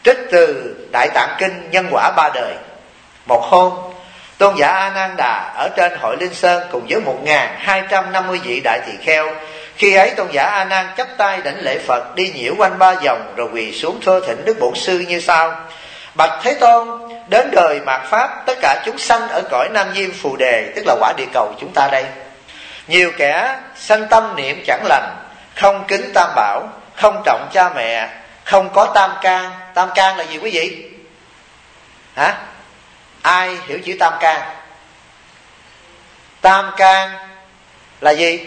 Trích từ Đại Tạng Kinh Nhân Quả Ba Đời. Một hôm, tôn giả A Nan Đà ở trên hội Linh Sơn cùng với 1250 vị đại tỳ kheo. Khi ấy tôn giả A Nan chắp tay đảnh lễ Phật, đi nhiễu quanh 3 vòng rồi quỳ xuống thưa thỉnh Đức Bổn Sư như sau: Bạch Thế Tôn, đến đời mạt Pháp, tất cả chúng sanh ở cõi Nam Diêm Phù Đề, tức là quả địa cầu chúng ta đây, nhiều kẻ sanh tâm niệm chẳng lành, không kính Tam Bảo, không trọng cha mẹ, không có tam can. Tam can là gì quý vị? Hả? Ai hiểu chữ tam can? Tam can là gì?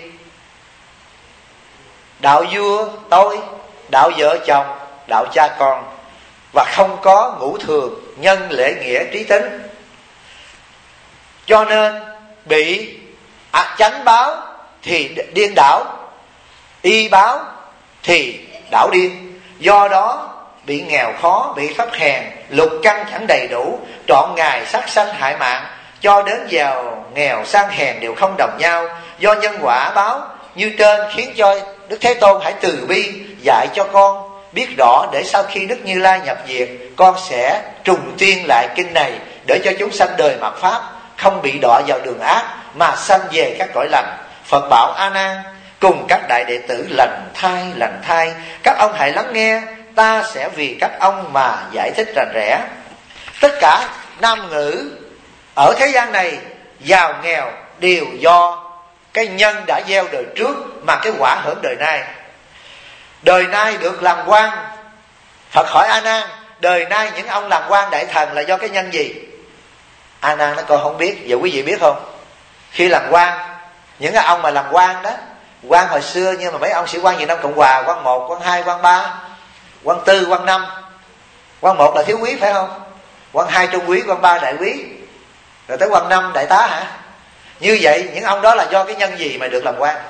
Đạo vua tôi, đạo vợ chồng, đạo cha con, và không có ngũ thường, nhân lễ nghĩa trí tính. Cho nên bị chánh báo thì điên đảo, y báo thì đảo điên. Do đó bị nghèo khó, bị thấp hèn, lục căn chẳng đầy đủ, trọn ngày sát sanh hại mạng, cho đến giàu nghèo sang hèn đều không đồng nhau. Do nhân quả báo như trên, khiến cho Đức Thế Tôn hãy từ bi dạy cho con biết rõ, để sau khi Đức Như Lai nhập diệt, con sẽ trùng tuyên lại kinh này, để cho chúng sanh đời mạt Pháp không bị đọa vào đường ác, mà sanh về các cõi lành. Phật bảo A Nan cùng các đại đệ tử: lành thai, các ông hãy lắng nghe, ta sẽ vì các ông mà giải thích rành rẽ. Tất cả nam ngữ ở thế gian này, giàu nghèo đều do cái nhân đã gieo đời trước, mà cái quả hưởng đời nay. Đời nay được làm quan. Phật hỏi A Nan: đời nay những ông làm quan đại thần là do cái nhân gì? A Nan nói: con không biết. Giờ quý vị biết không? Khi làm quan, những cái ông mà làm quan đó, quan hồi xưa, nhưng mà mấy ông sĩ quan Việt Nam Cộng Hòa, quan 1, quan 2, quan 3, quan 4, quan 5. Quan 1 là thiếu quý phải không? Quan 2 trung quý, quan 3 đại quý, rồi tới quan 5 đại tá hả? Như vậy những ông đó là do cái nhân gì mà được làm quan?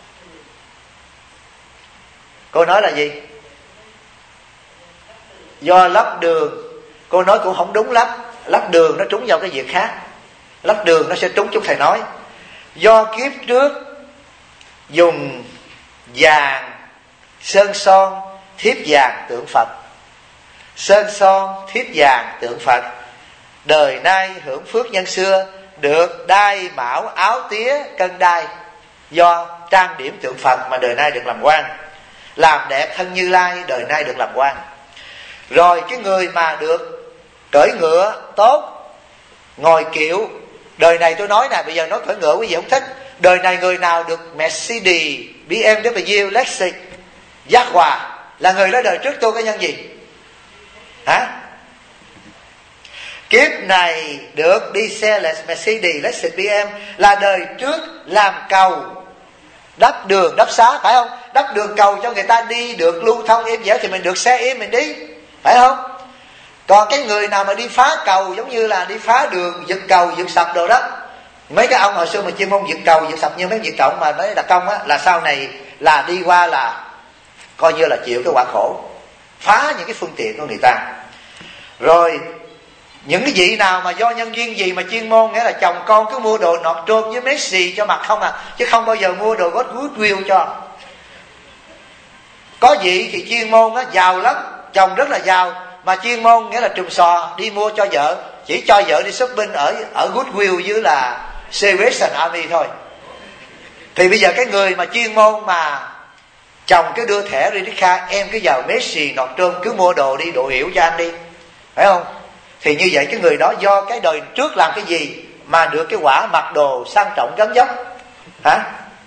Cô nói là gì? Do lắp đường. Cô nói cũng không đúng lắm. Lắp đường nó trúng vào cái việc khác. Lắp đường nó sẽ trúng chút thầy nói. Do kiếp trước dùng vàng, sơn son, thiếp vàng tượng Phật. Sơn son, thiếp vàng tượng Phật. Đời nay hưởng phước nhân xưa, được đai mão áo tía cân đai. Do trang điểm tượng Phật mà đời nay được làm quan. Làm đẹp thân Như Lai, đời nay được làm quan. Rồi cái người mà được cưỡi ngựa tốt, ngồi kiệu, đời này tôi nói nè, bây giờ nói cưỡi ngựa quý vị không thích. Đời này người nào được Mercedes, BMW, Lexus, Jaguar là người đó đời trước tôi cái nhân gì? Hả? Kiếp này được đi xe Mercedes, Lexus, BMW là đời trước làm cầu, đắp đường, đắp xá, phải không? Đắp đường cầu cho người ta đi được lưu thông êm dẻo thì mình được xe im mình đi, phải không? Còn cái người nào mà đi phá cầu, giống như là đi phá đường, giật cầu, giật sập đồ đó, mấy cái ông hồi xưa mà chuyên môn giật cầu, giật sập như mấy Việt Cộng mà nói đặc công á, là sau này là đi qua là coi như là chịu cái quả khổ, phá những cái phương tiện của người ta. Rồi những cái vị nào mà do nhân duyên gì mà chuyên môn, nghĩa là chồng con cứ mua đồ nọt trôm với Messi cho mặc không à, chứ không bao giờ mua đồ Goodwill cho. Có vị thì chuyên môn á, giàu lắm, chồng rất là giàu, mà chuyên môn nghĩa là trùm sò đi mua cho vợ, chỉ cho vợ đi shopping ở Goodwill với là Salvation Army thôi. Thì bây giờ cái người mà chuyên môn mà chồng cứ đưa thẻ credit card, em cứ vào Messi nọt trôm cứ mua đồ đi, đồ hiểu cho anh đi, phải không? Thì như vậy cái người đó do cái đời trước làm cái gì mà được cái quả mặc đồ sang trọng gấm dốc? Hả?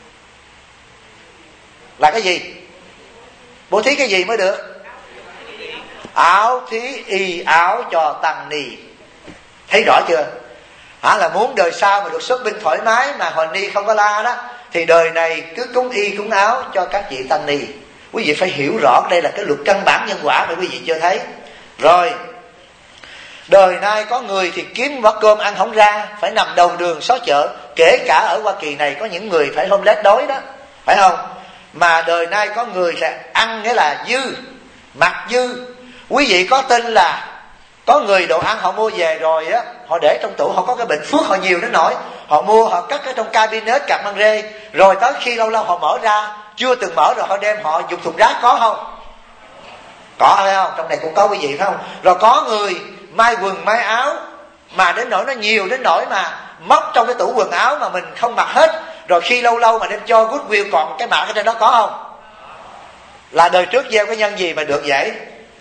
Là cái gì? Bố thí cái gì mới được? Áo thí y áo cho tăng ni. Thấy rõ chưa? Hả? Là muốn đời sau mà được xuất binh thoải mái mà hồi ni không có la đó, thì đời này cứ cúng y cúng áo cho các vị tăng ni. Quý vị phải hiểu rõ đây là cái luật căn bản nhân quả mà quý vị chưa thấy. Rồi đời nay có người thì kiếm bát cơm ăn không ra, phải nằm đầu đường xó chợ. Kể cả ở Hoa Kỳ này có những người phải homeless đói đó, phải không? Mà đời nay có người là ăn nghĩa là dư, mặc dư. Quý vị có tin là có người đồ ăn họ mua về rồi á, họ để trong tủ, họ có cái bệnh phước họ nhiều đến nỗi họ mua, họ cất ở trong cabinet cặp măng rê, rồi tới khi lâu lâu họ mở ra, chưa từng mở rồi họ đem họ dùng thùng rác, có không? Có phải không? Trong này cũng có quý vị phải không? Rồi có người may quần may áo mà đến nỗi nó nhiều đến nỗi mà móc trong cái tủ quần áo mà mình không mặc hết, rồi khi lâu lâu mà đem cho Goodwill còn cái mạc ở trên đó, có không? Là đời trước gieo cái nhân gì mà được vậy?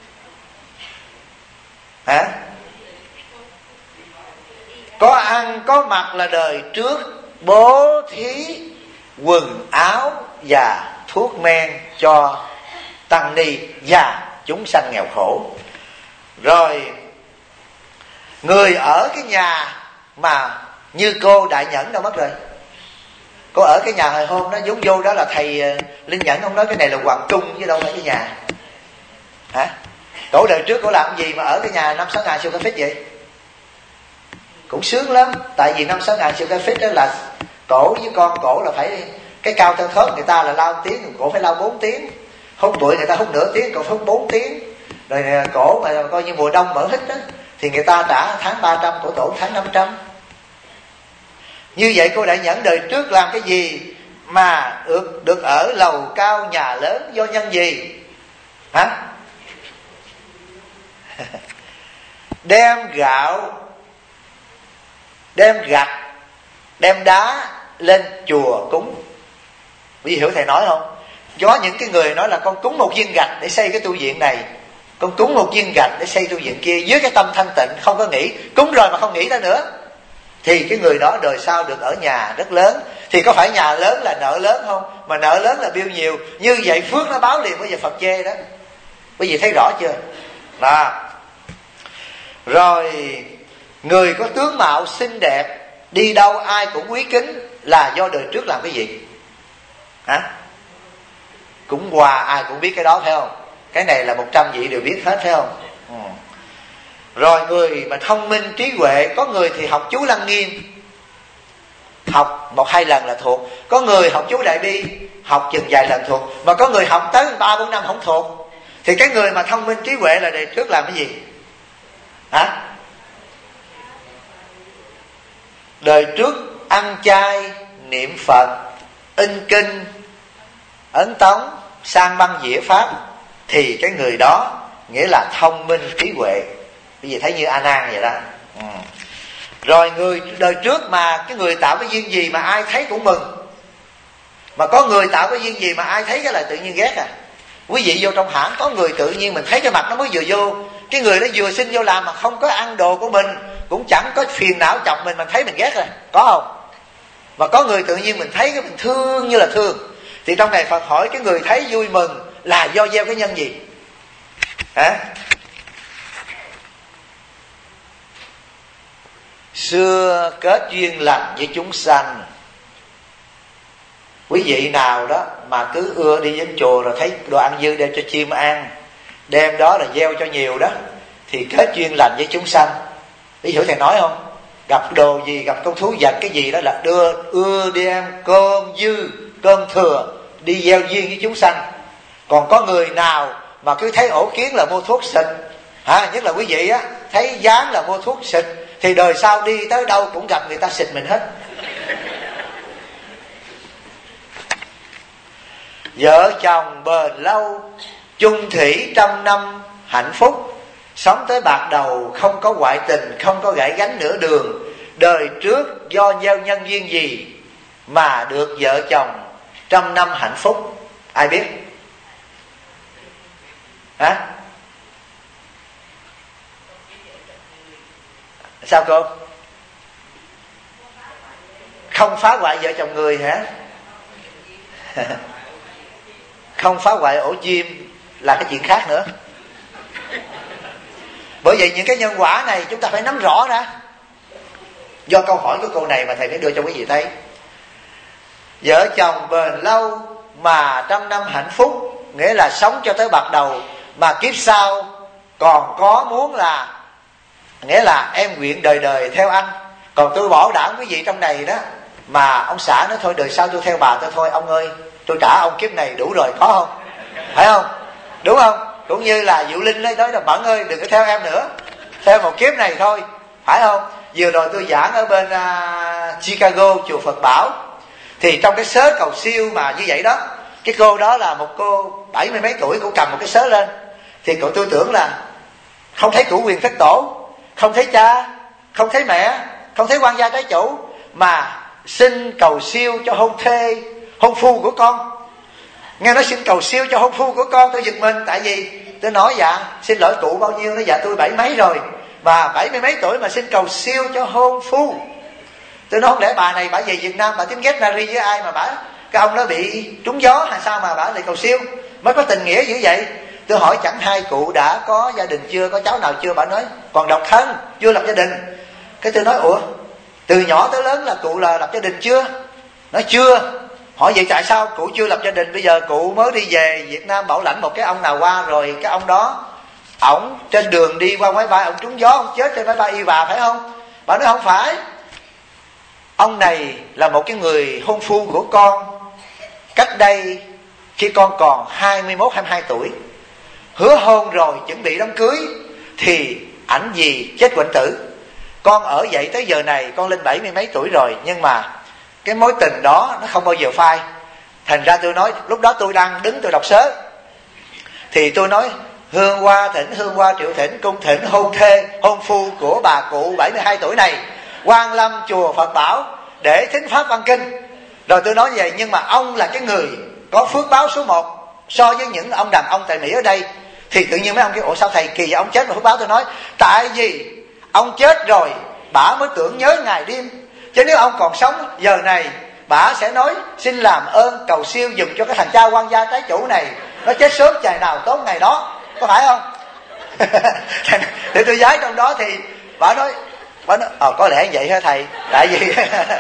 Hả? Có ăn có mặc là đời trước bố thí quần áo và thuốc men cho tăng ni và chúng sanh nghèo khổ. Rồi người ở cái nhà mà như cô Đại Nhẫn đâu mất rồi, cô ở cái nhà hồi hôm đó vốn vô đó là thầy Linh Nhẫn, ông nói cái này là hoàng cung chứ đâu phải cái nhà. Hả? Cổ đời trước cổ làm gì mà ở cái nhà 5-6 ngàn square feet vậy? Cũng sướng lắm. Tại vì 5-6 ngàn square feet đó là cổ với con cổ là phải cái cao theo thớt, người ta là lao 1 tiếng, cổ phải lao 4 tiếng. Hút bụi người ta hút nửa tiếng, cổ phải hút 4 tiếng. Rồi cổ mà coi như mùa đông mở hít đó thì người ta trả tháng 300, cổ tổ tháng 500. Như vậy cô Đại Nhẫn đời trước làm cái gì mà được ở lầu cao nhà lớn, do nhân gì? Hả? Đem gạo, đem gạch, đem đá lên chùa cúng. Quý vị hiểu thầy nói không? Có những cái người nói là con cúng 1 viên gạch để xây cái tu viện này, con cúng 1 viên gạch để xây tu viện kia, với cái tâm thanh tịnh, không có nghĩ, cúng rồi mà không nghĩ tới nữa, thì cái người đó đời sau được ở nhà rất lớn. Thì có phải nhà lớn là nợ lớn không? Mà nợ lớn là biêu nhiều. Như vậy phước nó báo liền, bây giờ Phật chê đó. Quý vị thấy rõ chưa? Đó. Rồi người có tướng mạo xinh đẹp, đi đâu ai cũng quý kính, là do đời trước làm cái gì? Hả? Cúng quà ai cũng biết cái đó phải không? Cái này là 100 vị đều biết hết phải không? Rồi người mà thông minh trí huệ, có người thì học chú Lăng Nghiêm, học 1-2 lần là thuộc. Có người học chú Đại Bi, học chừng vài lần thuộc. Mà có người học tới 3-4 năm không thuộc. Thì cái người mà thông minh trí huệ là đời trước làm cái gì? Hả? Đời trước ăn chay, niệm Phật, in kinh, ấn tống, sang băng dĩa pháp, thì cái người đó nghĩa là thông minh trí huệ. Bây giờ thấy như A Nan vậy đó. Rồi người đời trước mà cái người tạo cái duyên gì mà ai thấy cũng mừng, mà có người tạo cái duyên gì mà ai thấy cái là tự nhiên ghét à. Quý vị vô trong hãng, có người tự nhiên mình thấy cái mặt nó mới vừa vô, cái người đó vừa xin vô làm mà không có ăn đồ của mình, cũng chẳng có phiền não chọc mình thấy mình ghét rồi, có không? Mà có người tự nhiên mình thấy cái mình thương như là thương. Thì trong này Phật hỏi cái người thấy vui mừng là do gieo cái nhân gì? Hả? Xưa kết duyên lành với chúng sanh. Quý vị nào đó mà cứ ưa đi đến chùa rồi thấy đồ ăn dư đem cho chim ăn, đem đó là gieo cho nhiều đó, thì kết duyên lành với chúng sanh. Quý hiểu thầy nói không? Gặp đồ gì, gặp con thú vật cái gì đó là ưa đem cơm dư, cơm thừa đi gieo duyên với chúng sanh. Còn có người nào mà cứ thấy ổ kiến là mua thuốc xịt, nhất là quý vị á, thấy dán là mua thuốc xịt, thì đời sau đi tới đâu cũng gặp người ta xịt mình hết. Vợ chồng bền lâu, chung thủy 100 năm hạnh phúc, sống tới bạc đầu, không có ngoại tình, không có gãy gánh nửa đường. Đời trước do gieo nhân duyên gì mà được vợ chồng 100 năm hạnh phúc? Ai biết? Hả? Sao cô? Không phá hoại vợ chồng người hả? Không phá hoại ổ chim là cái chuyện khác nữa. Bởi vậy những cái nhân quả này chúng ta phải nắm rõ đã. Do câu hỏi của cô này mà thầy mới đưa cho quý vị thấy. Vợ chồng bền lâu mà 100 năm hạnh phúc, nghĩa là sống cho tới bạc đầu, mà kiếp sau còn có muốn là, nghĩa là em nguyện đời đời theo anh. Còn tôi bảo đảm quý vị trong này đó, mà ông xã nói thôi đời sau tôi theo bà tôi thôi, ông ơi tôi trả ông kiếp này đủ rồi, có không? Phải không? Đúng không? Cũng như là Diệu Linh nói là Mẫn ơi đừng có theo em nữa, theo một kiếp này thôi, phải không? Vừa rồi tôi giảng ở bên Chicago chùa Phật Bảo, thì trong cái sớ cầu siêu mà như vậy đó, cái cô đó là một cô 70 mấy tuổi, cô cầm một cái sớ lên, Thì cậu tôi tưởng là không thấy cửu quyền thất tổ, không thấy cha, không thấy mẹ, không thấy quan gia trái chủ, mà xin cầu siêu cho hôn thê, hôn phu của con. Nghe nói xin cầu siêu cho hôn phu của con, tôi giật mình. Tại vì tôi nói dạ xin lỗi cụ bao nhiêu? Nó dạ tôi 70 mấy rồi, và 70 mấy tuổi mà xin cầu siêu cho hôn phu. Tôi nói không lẽ bà này bà về Việt Nam bà tính ghét Nari với ai mà bà, cái ông đó bị trúng gió hay sao mà bà lại cầu siêu, mới có tình nghĩa dữ vậy. Tôi hỏi chẳng hai cụ đã có gia đình chưa, có cháu nào chưa? Bà nói còn độc thân, chưa lập gia đình. Cái tôi nói ủa, từ nhỏ tới lớn là cụ là lập gia đình chưa? Nói chưa. Hỏi vậy tại sao cụ chưa lập gia đình? Bây giờ cụ mới đi về Việt Nam bảo lãnh một cái ông nào qua rồi, cái ông đó ổng trên đường đi qua máy bay ổng trúng gió, ổng chết trên máy bay y bà phải không? Bà nói không phải, ông này là một cái người hôn phu của con cách đây khi con còn 21, 22 tuổi, hứa hôn rồi chuẩn bị đám cưới, thì ảnh gì chết quạnh tử. Con ở vậy tới giờ này con lên 70 mấy tuổi rồi, nhưng mà cái mối tình đó nó không bao giờ phai. Thành ra tôi nói, lúc đó tôi đang đứng tôi đọc sớ, thì tôi nói hương hoa thỉnh, hương hoa triệu thỉnh, cung thỉnh hôn thê, hôn phu của bà cụ 72 tuổi này Quan Lâm chùa Phật Bảo để thính pháp văn kinh. Rồi tôi nói vậy, nhưng mà ông là cái người có phước báo số 1 so với những ông đàn ông tại Mỹ ở đây. Thì tự nhiên mấy ông kêu ủa sao thầy kỳ vậy, ông chết mà phước báo? Tôi nói tại vì ông chết rồi bả mới tưởng nhớ ngày đêm, chứ nếu ông còn sống giờ này bả sẽ nói xin làm ơn cầu siêu dùm cho cái thằng cha quan gia trái chủ này, nó chết sớm chài nào tốt ngày đó, có phải không? Thì tôi giái trong đó, thì bả nói có lẽ vậy hả thầy, tại vì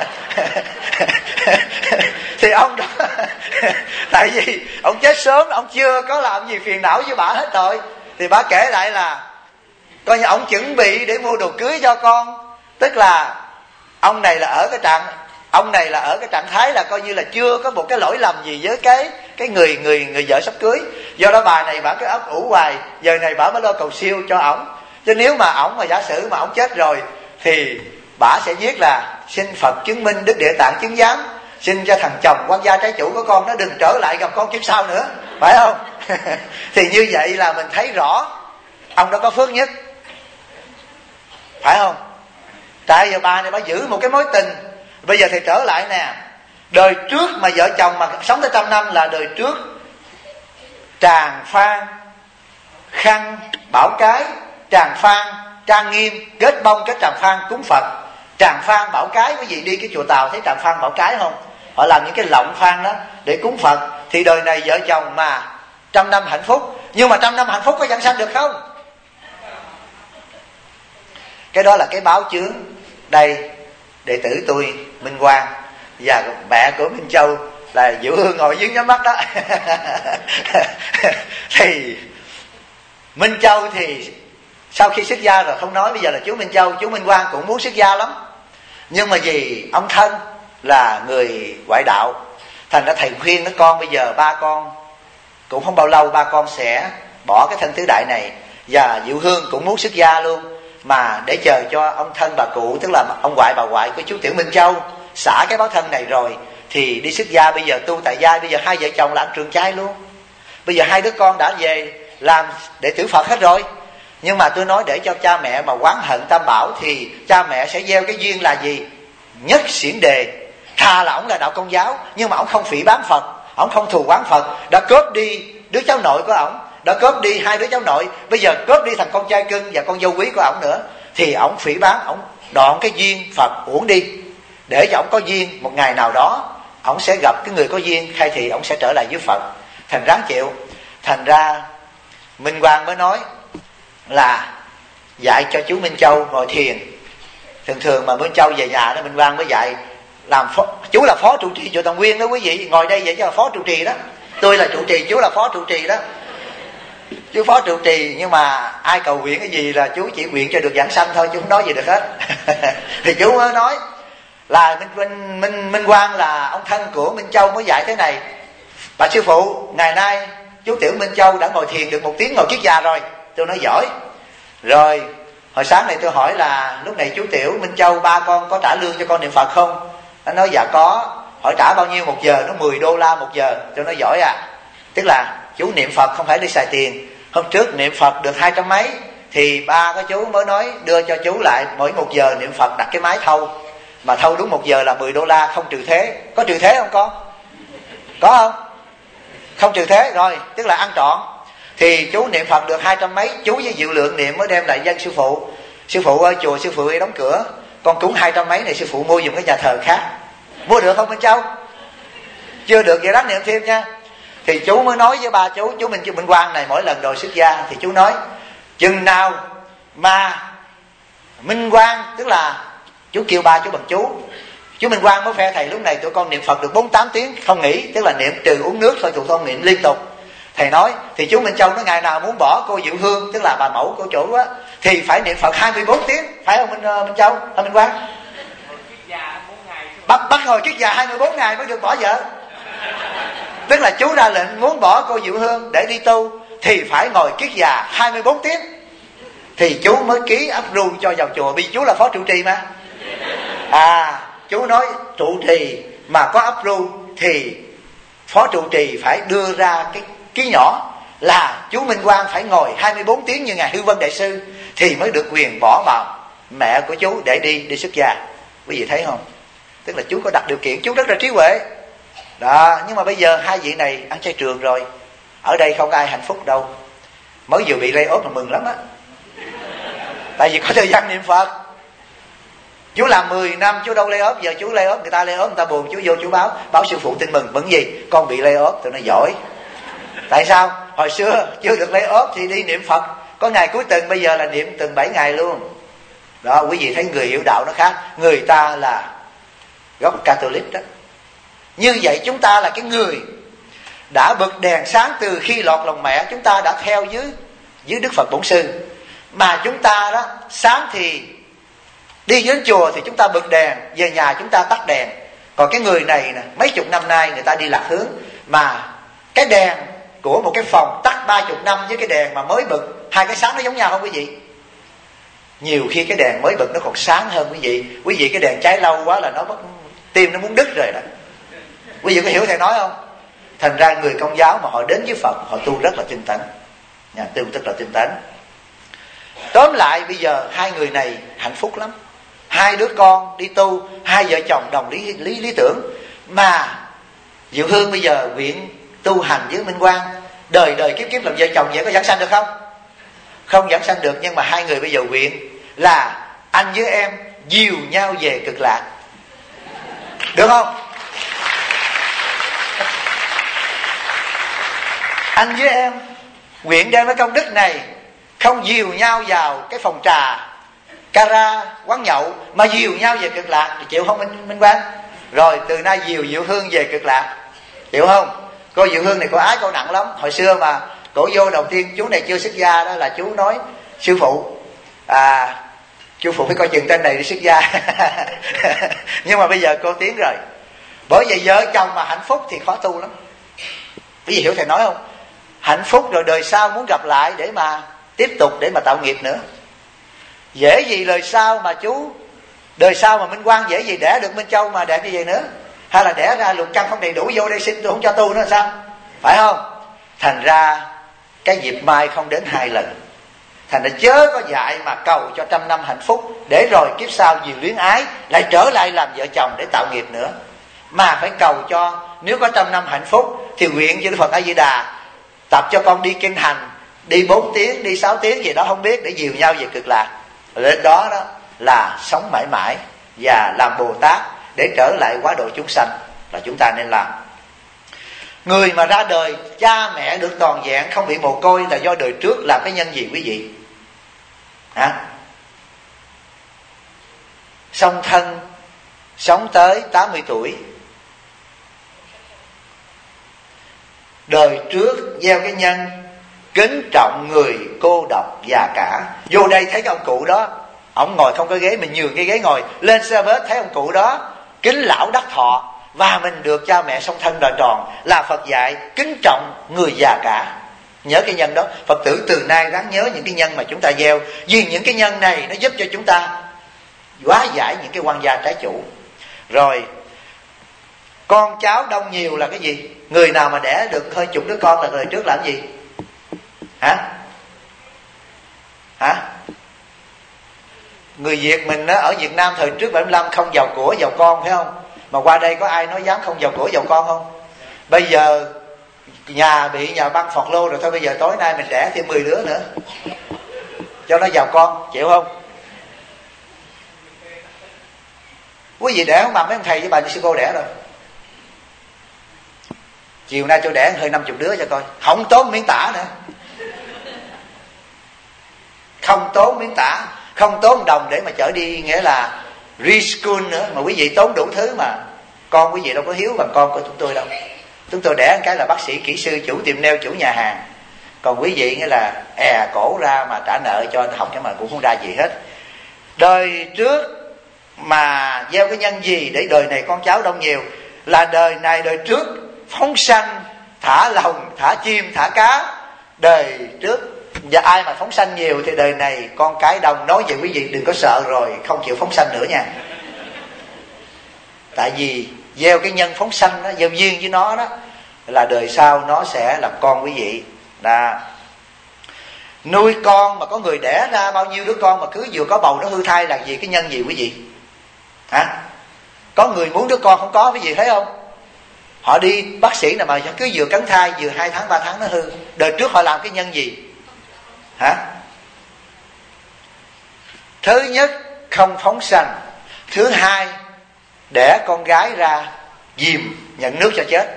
thì ông đó tại vì ông chết sớm, ông chưa có làm gì phiền não với bả hết rồi. Thì bả kể lại là coi như ông chuẩn bị để mua đồ cưới cho con, tức là ông này là ở cái trạng thái là coi như là chưa có một cái lỗi lầm gì với cái người vợ sắp cưới. Do đó bà này bả cứ ấp ủ hoài, giờ này bả mới lo cầu siêu cho ổng. Chứ nếu mà ổng mà giả sử mà ổng chết rồi thì bả sẽ viết là xin Phật chứng minh, Đức Địa Tạng chứng giám, xin cho thằng chồng quan gia trái chủ của con nó đừng trở lại gặp con kiếp sau nữa, phải không? Thì như vậy là mình thấy rõ ông đó có phước nhất, phải không? Tại giờ bà này bà giữ một cái mối tình. Bây giờ thì trở lại nè, đời trước mà vợ chồng mà sống tới 100 năm là đời trước Tràng Phan, Khăn, Bảo Cái, Tràng Phan, Trang Nghiêm, kết bông kết Tràng Phan cúng Phật. Tràng Phan, Bảo Cái, quý vị đi cái chùa Tàu thấy Tràng Phan, Bảo Cái không? Họ làm những cái lọng phan đó để cúng Phật. Thì đời này vợ chồng mà 100 năm hạnh phúc. Nhưng mà 100 năm hạnh phúc có giảng sanh được không? Cái đó là cái báo chướng. Đây đệ tử tôi Minh Quang và mẹ của Minh Châu là Diệu Hương ngồi dưới nhắm mắt đó. Thì Minh Châu thì sau khi xuất gia rồi không nói, bây giờ là chú Minh Châu, chú Minh Quang cũng muốn xuất gia lắm, nhưng mà vì ông thân là người ngoại đạo, thành ra thầy khuyên các con bây giờ ba con cũng không bao lâu ba con sẽ bỏ cái thân tứ đại này, và Diệu Hương cũng muốn xuất gia luôn, mà để chờ cho ông thân bà cụ, tức là ông ngoại bà ngoại của chú Tiểu Minh Châu xả cái báo thân này rồi thì đi xuất gia. Bây giờ tu tại gia, bây giờ hai vợ chồng là ăn trường chay luôn. Bây giờ hai đứa con đã về làm đệ tử Phật hết rồi. Nhưng mà tôi nói để cho cha mẹ mà oán hận Tam Bảo thì cha mẹ sẽ gieo cái duyên là gì? Nhất xiển đề. Thà là ông là đạo Công giáo, nhưng mà ông không phỉ báng Phật, ông không thù oán Phật, đã cướp đi đứa cháu nội của ông, đã cướp đi hai đứa cháu nội, bây giờ cướp đi thằng con trai cưng và con dâu quý của ông nữa, thì ông phỉ báng, ông đoạn cái duyên Phật uổng đi, để cho ông có duyên một ngày nào đó ông sẽ gặp cái người có duyên khai thị, ông sẽ trở lại với Phật. Thành ráng chịu. Thành ra Minh Quang mới nói là dạy cho chú Minh Châu ngồi thiền. Thường mà Minh Châu về nhà đó Minh Quang mới dạy làm phó, chú là phó trụ trì chùa Tòng Nguyên đó quý vị, ngồi đây vậy chứ là phó trụ trì đó. Tôi là trụ trì, chú là phó trụ trì đó. Chú phó trụ trì, nhưng mà ai cầu nguyện cái gì là chú chỉ nguyện cho được giảng sanh thôi, chú không nói gì được hết. Thì chú mới nói là Minh Quang là ông thân của Minh Châu mới dạy thế này: bà sư phụ, ngày nay chú Tiểu Minh Châu đã ngồi thiền được 1 tiếng ngồi kiết già rồi. Tôi nói giỏi. Rồi hồi sáng này tôi hỏi là lúc này chú Tiểu Minh Châu ba con có trả lương cho con niệm Phật không? Nó nói dạ có. Hỏi trả bao nhiêu một giờ? Nó $10 một giờ. Tôi nói giỏi à. Tức là chú niệm Phật không phải đi xài tiền, Hôm trước niệm Phật được 200 mấy, thì ba có chú mới nói đưa cho chú lại mỗi 1 giờ niệm Phật đặt cái máy thâu, mà thâu đúng 1 giờ là 10 đô la không trừ thế. Có trừ thế không con? Có không? Không trừ thế rồi, tức là ăn trọn. Thì chú niệm Phật được 200 mấy, chú với Diệu Lượng niệm mới đem lại dân sư phụ. Sư phụ ơi, chùa sư phụ ấy đóng cửa, con cúng 200 mấy này sư phụ mua giùm cái nhà thờ khác. Mua được không Minh Châu? Chưa được, vậy ráng niệm thêm nha. Thì chú mới nói với ba chú Minh Quang này mỗi lần đòi xuất gia, thì chú nói chừng nào mà Minh Quang, tức là chú kêu ba chú bằng chú Minh Quang mới phe thầy lúc này tụi con niệm Phật được 48 tiếng không nghỉ, tức là niệm trừ uống nước thôi, tụi con niệm liên tục. Thầy nói, thì chú Minh Châu nói ngày nào muốn bỏ cô Diệu Hương, tức là bà mẫu của chủ á, thì phải niệm Phật 24 tiếng, phải không Minh Châu, hay Minh Quang? Bắt ngồi kiết già 24 ngày mới được bỏ vợ. Tức là chú ra lệnh muốn bỏ cô Diệu Hương để đi tu thì phải ngồi kiết già 24 tiếng. Thì chú mới ký approve cho vào chùa, vì chú là phó trụ trì mà. Chú nói trụ trì mà có approve thì phó trụ trì phải đưa ra cái ký nhỏ là chú Minh Quang phải ngồi 24 tiếng như ngài Hư Vân đại sư thì mới được quyền bỏ vào mẹ của chú để đi xuất gia. Quý vị thấy không? Tức là chú có đặt điều kiện, chú rất là trí huệ đó. Nhưng mà bây giờ hai vị này ăn chay trường rồi, ở đây không ai hạnh phúc đâu. Mới vừa bị lay off mà mừng lắm á, tại vì có thời gian niệm Phật. Chú làm 10 năm chú đâu lay off, giờ chú lay off, người ta lay off người ta buồn, chú vô chú báo sư phụ tin mừng gì, con bị lay off. Tụi nó giỏi. Tại sao? Hồi xưa chưa được lay off thì đi niệm Phật có ngày cuối tuần, bây giờ là niệm từng 7 ngày luôn đó. Quý vị thấy người hiểu đạo nó khác, người ta là gốc Catholic đó. Như vậy chúng ta là cái người đã bật đèn sáng từ khi lọt lòng mẹ, chúng ta đã theo dưới Đức Phật Bổn Sư. Mà chúng ta đó, sáng thì đi đến chùa thì chúng ta bật đèn, về nhà chúng ta tắt đèn. Còn cái người này nè, mấy chục năm nay người ta đi lạc hướng, mà cái đèn của một cái phòng tắt 30 năm với cái đèn mà mới bật, hai cái sáng nó giống nhau không quý vị? Nhiều khi cái đèn mới bật nó còn sáng hơn quý vị. Quý vị cái đèn cháy lâu quá là nó tim nó muốn đứt rồi đó. Quý vị có hiểu thầy nói không? Thành ra người Công giáo mà họ đến với Phật, họ tu rất là tinh tấn, tu rất là tinh tấn. Tóm lại bây giờ hai người này hạnh phúc lắm, hai đứa con đi tu, hai vợ chồng đồng lý tưởng. Mà Diệu Hương bây giờ nguyện tu hành với Minh Quang, đời kiếp kiếp làm vợ chồng, vậy có giảng sanh được không? Không giảng sanh được. Nhưng mà hai người bây giờ nguyện là anh với em dìu nhau về cực lạc, được không? Anh với em nguyện đem cái công đức này không dìu nhau vào cái phòng trà, cara, quán nhậu, mà dìu nhau về cực lạc. Thì chịu không Minh Quang? Rồi từ nay dìu Diệu Hương về cực lạc, chịu không? Cô Diệu Hương này cô ái cô nặng lắm. Hồi xưa mà cổ vô đầu tiên chú này chưa xuất gia đó là chú nói sư phụ chú phụ phải coi chừng tên này đi xuất gia. Nhưng mà bây giờ cô tiến rồi. Bởi vì vợ chồng mà hạnh phúc thì khó tu lắm. Quý vị hiểu thầy nói không? Hạnh phúc rồi đời sau muốn gặp lại để mà tiếp tục, để mà tạo nghiệp nữa. Dễ gì lời sau mà đời sau mà Minh Quang dễ gì đẻ được Minh Châu mà đẻ như vậy nữa. Hay là đẻ ra luận căn không đầy đủ vô đây xin tôi không cho tu nữa sao? Phải không? Thành ra cái dịp mai không đến 2 lần. Thành ra chớ có dạy mà cầu cho 100 năm hạnh phúc, để rồi kiếp sau nhiều luyến ái lại trở lại làm vợ chồng để tạo nghiệp nữa. Mà phải cầu cho nếu có 100 năm hạnh phúc thì nguyện cho Đức Phật A Di Đà tập cho con đi kinh hành, đi 4 tiếng, đi 6 tiếng gì đó không biết, để dìu nhau về cực lạc. Lên đó đó là sống mãi mãi và làm Bồ Tát để trở lại hóa độ chúng sanh là chúng ta nên làm. Người mà ra đời cha mẹ được toàn vẹn, không bị mồ côi là do đời trước làm cái nhân gì quý vị? Song thân sống tới 80 tuổi, đời trước gieo cái nhân kính trọng người cô độc già cả. Vô đây thấy cái ông cụ đó, ông ngồi không có ghế, mình nhường cái ghế ngồi, lên xe bus thấy ông cụ đó kính lão đắc thọ, và mình được cha mẹ song thân đòi tròn. Là Phật dạy kính trọng người già cả. Nhớ cái nhân đó. Phật tử từ nay ráng nhớ những cái nhân mà chúng ta gieo, vì những cái nhân này nó giúp cho chúng ta hóa giải những cái quan gia trái chủ. Rồi con cháu đông nhiều là cái gì? Người nào mà đẻ được hơi chục đứa con là đời trước làm gì? Hả? Người Việt mình đó, ở Việt Nam thời trước 75 không giàu của giàu con, phải không? Mà qua đây có ai nói dám không giàu của giàu con không? Bây giờ nhà bị nhà băng phọt lô rồi, thôi bây giờ tối nay mình đẻ thêm 10 đứa nữa cho nó giàu con, chịu không? Quý vị đẻ không bằng mấy ông thầy với bà sư cô đẻ rồi. Chiều nay cho đẻ hơi 50 đứa cho coi, không tốn miếng tả nữa, không tốn miếng tả, không tốn đồng để mà chở đi, nghĩa là reschool nữa. Mà quý vị tốn đủ thứ mà con quý vị đâu có hiếu bằng con của chúng tôi đâu. Chúng tôi đẻ cái là bác sĩ, kỹ sư, chủ tiệm nail, chủ nhà hàng. Còn quý vị nghĩa là cổ ra mà trả nợ cho học cho mà cũng không ra gì hết. Đời trước mà gieo cái nhân gì để đời này con cháu đông nhiều, là đời này đời trước phóng sanh, thả lồng, thả chim, thả cá. Đời trước và ai mà phóng sanh nhiều thì đời này con cái đông. Nói vậy quý vị đừng có sợ rồi không chịu phóng sanh nữa nha. Tại vì gieo cái nhân phóng sanh đó, gieo duyên với nó đó, là đời sau nó sẽ làm con quý vị. Nuôi con mà có người đẻ ra bao nhiêu đứa con mà cứ vừa có bầu nó hư thai là gì? Cái nhân gì quý vị? Hả? Có người muốn đứa con không có, quý vị thấy không? Họ đi bác sĩ nào mà cứ vừa cắn thai vừa 2 tháng 3 tháng nó hư. Đời trước họ làm cái nhân gì? Hả? Thứ nhất không phóng sanh. Thứ hai đẻ con gái ra dìm nhận nước cho chết.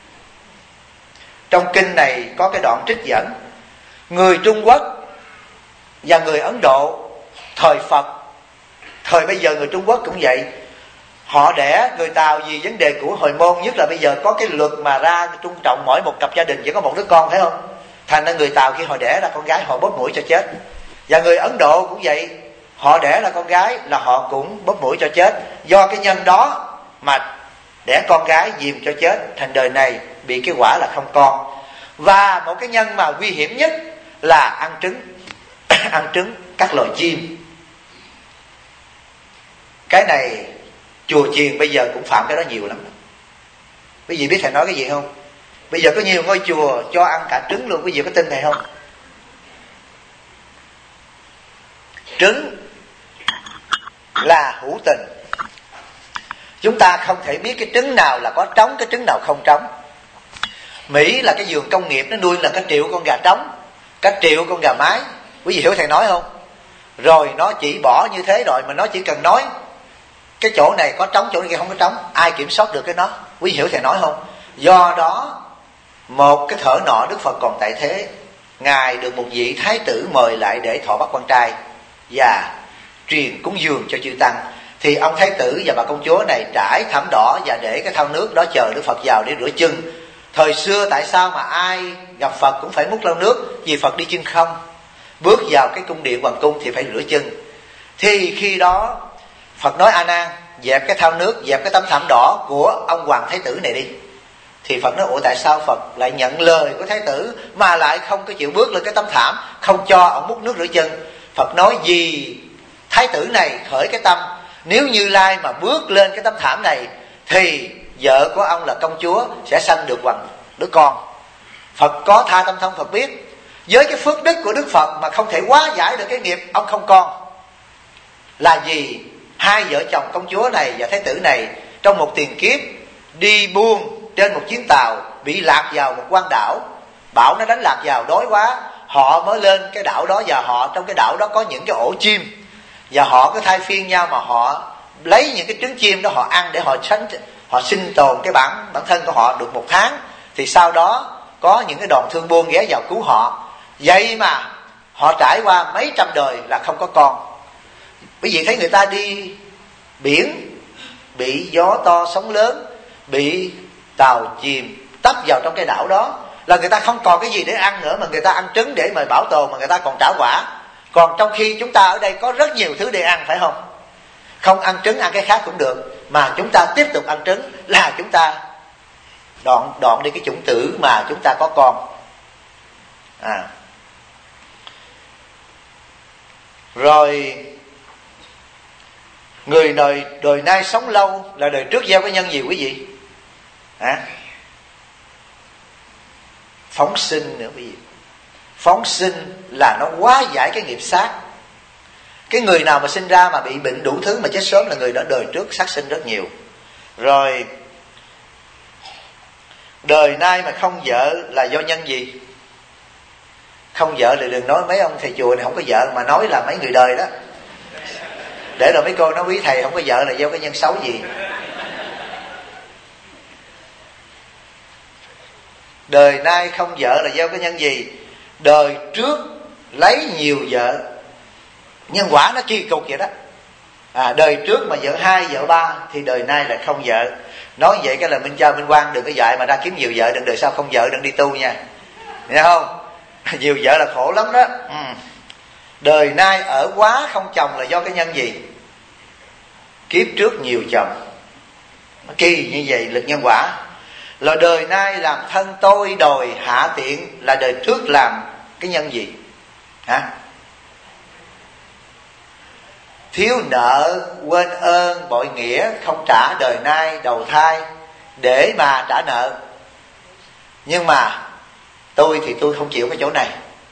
Trong kinh này có cái đoạn trích dẫn. Người Trung Quốc và người Ấn Độ thời Phật, thời bây giờ người Trung Quốc cũng vậy, họ đẻ người Tàu vì vấn đề của hồi môn, nhất là bây giờ có cái luật mà ra trung trọng mỗi một cặp gia đình chỉ có một đứa con, phải không? Thành ra người Tàu khi họ đẻ ra con gái họ bóp mũi cho chết. Và người Ấn Độ cũng vậy, họ đẻ ra con gái là họ cũng bóp mũi cho chết. Do cái nhân đó mà đẻ con gái dìm cho chết, thành đời này bị cái quả là không con. Và một cái nhân mà nguy hiểm nhất là ăn trứng ăn trứng các loài chim. Cái này chùa chiền bây giờ cũng phạm cái đó nhiều lắm. Quý vị biết thầy nói cái gì không? Bây giờ có nhiều ngôi chùa cho ăn cả trứng luôn. Quý vị có tin thầy không? Trứng là hữu tình. Chúng ta không thể biết cái trứng nào là có trống, cái trứng nào không trống. Mỹ là cái vườn công nghiệp, nó nuôi là cả triệu con gà trống, cả triệu con gà mái. Quý vị hiểu thầy nói không? Rồi nó chỉ bỏ như thế rồi, mà nó chỉ cần nói cái chỗ này có trống, chỗ này không có trống, ai kiểm soát được cái nó? Quý vị hiểu thầy nói không? Do đó một cái thở nọ Đức Phật còn tại thế, ngài được một vị thái tử mời lại để thọ bắt quan trai và truyền cúng dường cho chư tăng. Thì ông thái tử và bà công chúa này trải thảm đỏ và để cái thau nước đó chờ Đức Phật vào để rửa chân. Thời xưa tại sao mà ai gặp Phật cũng phải múc lau nước? Vì Phật đi chân không, bước vào cái cung điện hoàng cung thì phải rửa chân. Thì khi đó Phật nói: A Nan, dẹp cái thau nước, dẹp cái tấm thảm đỏ của ông hoàng thái tử này đi. Thì Phật nói: ủa tại sao Phật lại nhận lời của thái tử mà lại không có chịu bước lên cái tấm thảm, không cho ông múc nước rửa chân? Phật nói: vì thái tử này khởi cái tâm, nếu Như Lai mà bước lên cái tấm thảm này thì vợ của ông là công chúa sẽ sanh được bằng đứa con. Phật có tha tâm thông, Phật biết với cái phước đức của Đức Phật mà không thể hóa giải được cái nghiệp ông không con. Là vì hai vợ chồng công chúa này và thái tử này trong một tiền kiếp đi buôn trên một chuyến tàu, bị lạc vào một quan đảo, bão nó đánh lạc vào, đói quá, họ mới lên cái đảo đó. Và họ trong cái đảo đó có những cái ổ chim, và họ cứ thay phiên nhau mà họ lấy những cái trứng chim đó họ ăn để họ sinh tồn cái bản thân của họ được 1 tháng. Thì sau đó có những cái đoàn thương buôn ghé vào cứu họ. Vậy mà họ trải qua mấy trăm đời là không có con. Quý vị thấy người ta đi biển, bị gió to sóng lớn, bị tàu chìm tấp vào trong cái đảo đó, là người ta không còn cái gì để ăn nữa, mà người ta ăn trứng để mà bảo tồn, mà người ta còn trả quả. Còn trong khi chúng ta ở đây có rất nhiều thứ để ăn, phải không? Không ăn trứng ăn cái khác cũng được, mà chúng ta tiếp tục ăn trứng là chúng ta đoạn đi cái chủng tử mà chúng ta có con. Rồi người đời nay sống lâu là đời trước gieo cái nhân gì quý vị? Phóng sinh nữa quý vị. phóng sinh là nó hóa giải cái nghiệp sát. Cái người nào mà sinh ra mà bị bệnh đủ thứ mà chết sớm là người đó đời trước sát sinh rất nhiều. Rồi đời nay mà không vợ là do nhân gì? Không vợ thì đừng nói mấy ông thầy chùa này không có vợ, mà nói là mấy người đời đó. Để rồi mấy cô nói quý thầy không có vợ là do cái nhân xấu gì. Đời nay không vợ là do cái nhân gì? Đời trước lấy nhiều vợ, nhân quả nó kỳ cục vậy đó. Đời trước mà vợ 2, vợ 3 thì đời nay là không vợ. Nói vậy cái là Minh Cha Minh Quang đừng có dạy mà ra kiếm nhiều vợ, đừng đời sau không vợ đừng đi tu nha, nghe không? Nhiều vợ là khổ lắm đó. Đời nay ở quá không chồng là do cái nhân gì? Kiếp trước nhiều chồng. Kỳ như vậy lực nhân quả. Là đời nay làm thân tôi đòi hạ tiện là đời trước làm cái nhân gì? Thiếu nợ, quên ơn, bội nghĩa, không trả đời nay đầu thai để mà trả nợ. Nhưng mà tôi thì tôi không chịu cái chỗ này.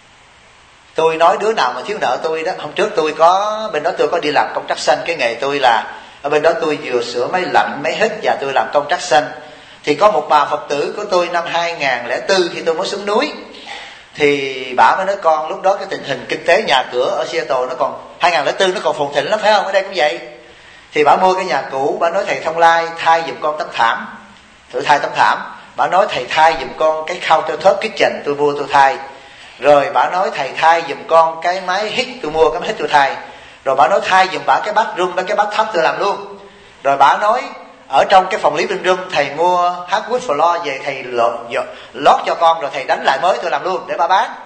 Tôi nói đứa nào mà thiếu nợ tôi đó, hôm trước tôi có bên đó tôi có đi làm công trắc xanh, cái nghề tôi là ở bên đó tôi vừa sửa máy lạnh, máy hít và tôi làm công trắc xanh. Thì có một bà Phật tử của tôi năm 2004 khi tôi mới xuống núi, thì bà mới nói con lúc đó cái tình hình kinh tế nhà cửa ở Seattle nó còn 2004 nó còn phồn thịnh lắm phải không? Ở đây cũng vậy. Thì bà mua cái nhà cũ, bà nói thầy Thông Lai thay giùm con tấm thảm. Tôi thay tấm thảm. Bà nói thầy thay giùm con cái countertop kitchen, tôi mua tôi thay. Rồi bà nói thầy thay giùm con cái máy hít, tôi mua cái máy hít tôi thay. Rồi bà nói thay giùm bà cái bathroom, cái bathtub tôi làm luôn. Rồi bà nói ở trong cái phòng living room thầy mua hardwood floor về thầy lót cho con rồi thầy đánh lại mới tôi làm luôn để bà bán.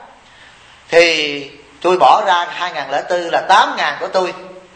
Thì tôi bỏ ra 2004 là 8.000 của tôi.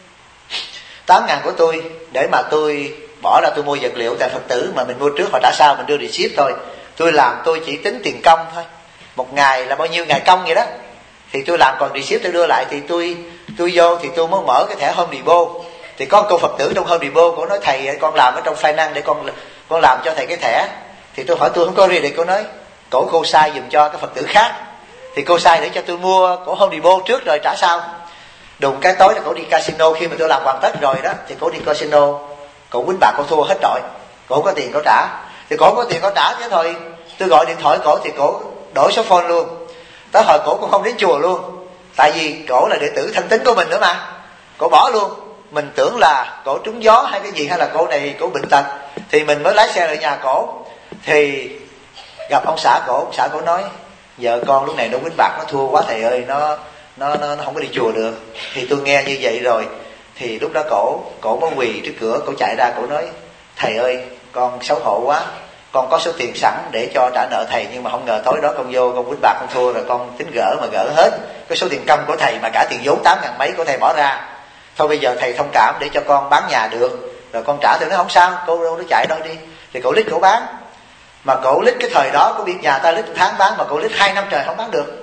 8.000 của tôi để mà tôi bỏ ra tôi mua vật liệu, tại Phật tử mà mình mua trước họ trả sau, mình đưa receipt thôi. Tôi làm tôi chỉ tính tiền công thôi. Một ngày là bao nhiêu ngày công vậy đó. Thì tôi làm còn receipt tôi đưa lại, thì tôi vô thì tôi mới mở cái thẻ Home Depot. Thì có cô Phật tử trong Home Depot, cô nói thầy con làm ở trong finance để con làm cho thầy cái thẻ. Thì tôi hỏi tôi không có gì để cô nói cô sai dùm cho cái Phật tử khác. Thì cô sai để cho tôi mua của Home Depot trước rồi trả sau. Đùng cái tối là cổ đi casino, khi mà tôi làm hoàn tất rồi đó thì cổ đi casino, cổ quýnh bạc, cổ thua hết trọi, cổ không có tiền cổ trả. Thì cổ không có tiền cổ trả chứ thôi, tôi gọi điện thoại cổ thì cổ đổi số phone luôn. Tới hồi cổ cũng không đến chùa luôn, tại vì cổ là đệ tử thân tín của mình nữa mà, cổ bỏ luôn. Mình tưởng là cổ trúng gió hay cái gì, hay là cổ này cổ bệnh tật, thì mình mới lái xe lại nhà cổ. Thì gặp ông xã cổ nói vợ con lúc này nó quýnh bạc, nó thua quá thầy ơi, nó không có đi chùa được. Thì tôi nghe như vậy rồi thì lúc đó cổ mới quỳ trước cửa, cổ chạy ra, cổ nói thầy ơi con xấu hổ quá, con có số tiền sẵn để cho trả nợ thầy, nhưng mà không ngờ tối đó con vô con quýnh bạc con thua rồi, con tính gỡ mà gỡ hết cái số tiền công của thầy mà cả tiền vốn 8.000 mấy của thầy bỏ ra. Thôi bây giờ thầy thông cảm để cho con bán nhà được rồi con trả. Tôi nói không sao, cô đâu nó chạy đâu đi. Thì cổ lít cổ bán. Mà cổ lít cái thời đó, có biết nhà ta lít tháng bán, mà cổ lít 2 năm trời không bán được.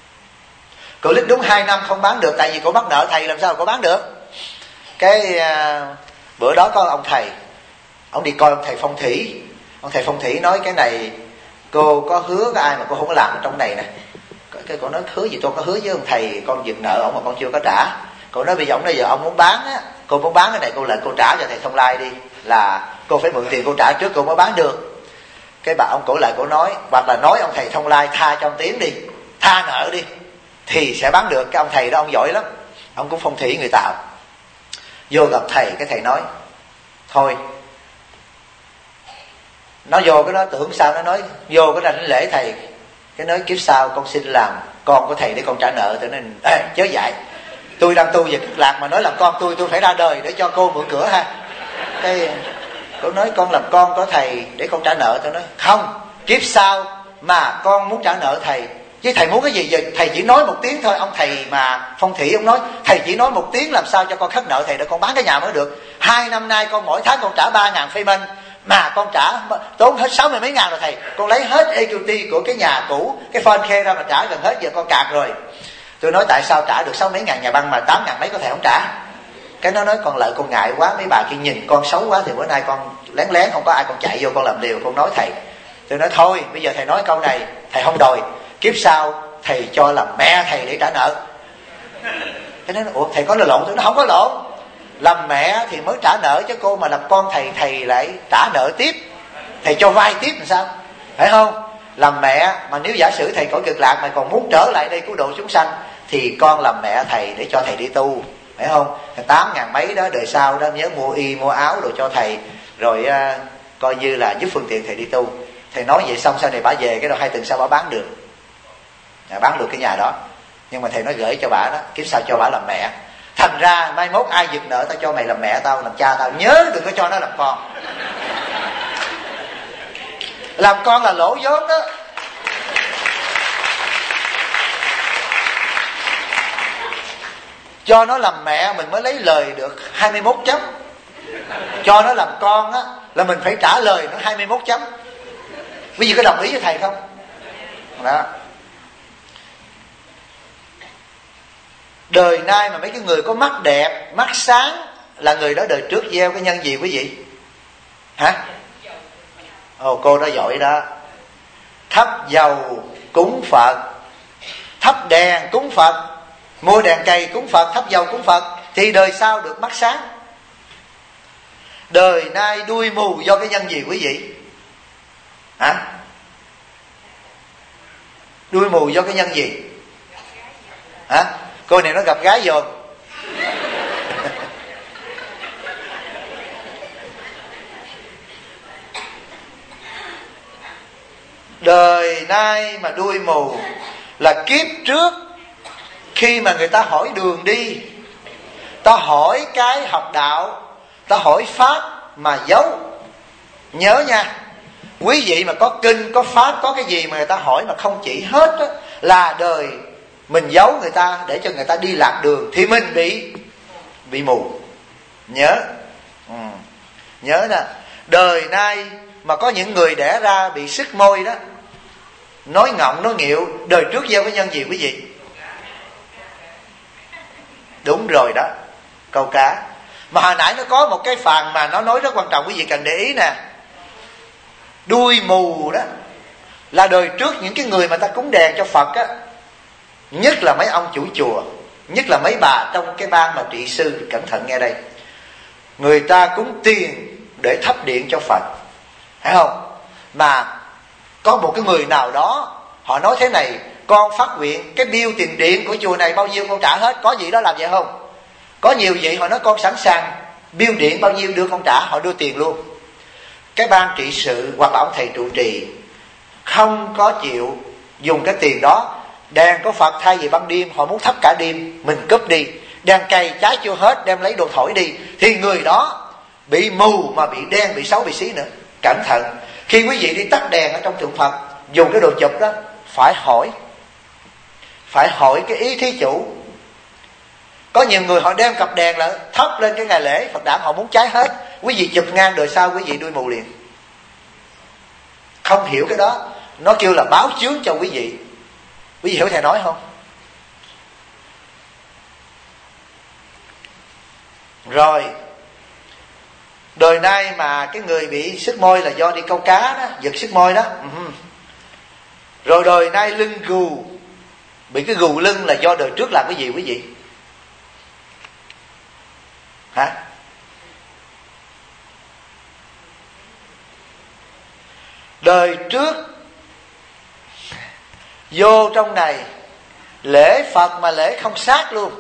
Cổ lít đúng 2 năm không bán được, tại vì cổ mắc nợ thầy, làm sao cổ bán được. Cái bữa đó có ông thầy, ông đi coi ông thầy phong thủy. Ông thầy phong thủy nói cái này cô có hứa với ai mà cô không có làm ở trong này nè. Cái cô nói hứa gì, tôi có hứa với ông thầy con giật nợ ông mà con chưa có trả. Cô nói bây giờ ông muốn bán á, cô muốn bán cái này cô lại cô trả cho thầy Thông Lai đi, là cô phải mượn tiền cô trả trước cô mới bán được. Cái bà ông cổ lại cổ nói, hoặc là nói ông thầy Thông Lai tha cho ông Tiến đi, tha nợ đi thì sẽ bán được. Cái ông thầy đó ông giỏi lắm, ông cũng phong thủy người Tàu. Vô gặp thầy, cái thầy nói thôi, nó vô cái đó tưởng sao, nó nói vô cái đảnh lễ thầy, cái nói kiếp sau con xin làm con của thầy để con trả nợ. Tôi nói chớ dạy, tôi đang tu về Cực Lạc mà nói làm con tôi phải ra đời để cho cô mượn cửa ha. Cái cô nói con làm con của thầy để con trả nợ. Tôi nói không, kiếp sau mà con muốn trả nợ thầy, chứ thầy muốn cái gì vậy? Thầy chỉ nói một tiếng thôi. Ông thầy mà phong thủy ông nói thầy chỉ nói một tiếng làm sao cho con khất nợ thầy để con bán cái nhà mới được. 2 năm nay con mỗi tháng con trả 3.000 payment mà con trả tốn hết 60 mấy ngàn rồi thầy. Con lấy hết equity của cái nhà cũ, cái phone khe ra mà trả gần hết, giờ con cạn rồi. Tôi nói tại sao trả được 60 mấy ngàn nhà băng mà 8.000 mấy có thể không trả. Cái nó nói con lợi con ngại quá, mấy bà kia nhìn con xấu quá thì bữa nay con lén lén không có ai con chạy vô con làm liều con nói thầy. Tôi nói thôi bây giờ thầy nói câu này thầy không đòi, kiếp sau thầy cho làm mẹ thầy để trả nợ. Thế nên ủa thầy có lộn? Tôi nói không có lộn. Làm mẹ thì mới trả nợ chứ cô mà làm con thầy, thầy lại trả nợ tiếp, thầy cho vay tiếp làm sao, phải không? Làm mẹ mà nếu giả sử thầy cõi cực lạc mà còn muốn trở lại đây cứu độ chúng sanh thì con làm mẹ thầy để cho thầy đi tu, phải không? 8.000 mấy đó đời sau đó nhớ mua y mua áo đồ cho thầy, rồi coi như là giúp phương tiện thầy đi tu. Thầy nói vậy xong sau này bả về cái đâu 2 tuần sau bả bán được, bán được cái nhà đó. Nhưng mà thầy nói gửi cho bả đó, kiếp sau cho bả làm mẹ. Thành ra mai mốt ai giật nợ tao cho mày làm mẹ tao, làm cha tao, nhớ đừng có cho nó làm con. Làm con là lỗ vốn đó. Cho nó làm mẹ mình mới lấy lời được 21 chấm. Cho nó làm con á là mình phải trả lời nó 21 chấm. Quý vị có đồng ý với thầy không? Đó. Đời nay mà mấy cái người có mắt đẹp, mắt sáng là người đó đời trước gieo cái nhân gì quý vị? Hả? Ồ, cô đó giỏi đó. Thắp dầu cúng Phật, thắp đèn cúng Phật, mua đèn cầy cúng Phật, thắp dầu cúng Phật thì đời sau được mắt sáng. Đời nay đuôi mù do cái nhân gì quý vị? Hả? Đuôi mù do cái nhân gì? Hả? Cô này nó gặp gái dồn. Đời nay mà đuôi mù là kiếp trước khi mà người ta hỏi đường đi, ta hỏi cái học đạo, ta hỏi pháp mà giấu. Nhớ nha, quý vị mà có kinh, có pháp, có cái gì mà người ta hỏi mà không chỉ hết đó, là đời mình giấu người ta để cho người ta đi lạc đường thì mình bị mù. Nhớ, nhớ nè. Đời nay mà có những người đẻ ra bị sứt môi đó, nói ngọng nói nghịu, đời trước gieo cái nhân gì quý vị? Đúng rồi đó, câu cá. Mà hồi nãy nó có một cái phần mà nó nói rất quan trọng, quý vị cần để ý nè. Đuôi mù đó là đời trước những cái người mà ta cúng đèn cho Phật á, nhất là mấy ông chủ chùa, nhất là mấy bà trong cái ban mà trị sư, cẩn thận nghe đây. Người ta cúng tiền để thắp điện cho Phật, phải không? Mà có một cái người nào đó họ nói thế này: con phát nguyện cái bill tiền điện của chùa này bao nhiêu con trả hết. Có gì đó làm vậy không? Có nhiều vậy họ nói con sẵn sàng bill điện bao nhiêu đưa con trả, họ đưa tiền luôn. Cái ban trị sự hoặc là ông thầy trụ trì không có chịu dùng cái tiền đó. Đèn có Phật thay vì ban đêm họ muốn thắp cả đêm, mình cướp đi. Đèn cày cháy chưa hết đem lấy đồ thổi đi, thì người đó bị mù mà bị đen, bị xấu, bị xí nữa. Cẩn thận khi quý vị đi tắt đèn ở trong tượng Phật, dùng cái đồ chụp đó phải hỏi cái ý thí chủ. Có nhiều người họ đem cặp đèn là thắp lên cái ngày lễ Phật đản, họ muốn cháy hết. Quý vị chụp ngang đời sau quý vị đuôi mù liền. Không hiểu cái đó, nó kêu là báo chướng cho quý vị. Quý vị hiểu thầy nói không? Rồi đời nay mà cái người bị sứt môi là do đi câu cá đó, giật sứt môi đó. Rồi đời nay lưng gù, bị cái gù lưng là do đời trước làm cái gì quý vị? Hả? Đời trước vô trong này lễ Phật mà lễ không sát luôn.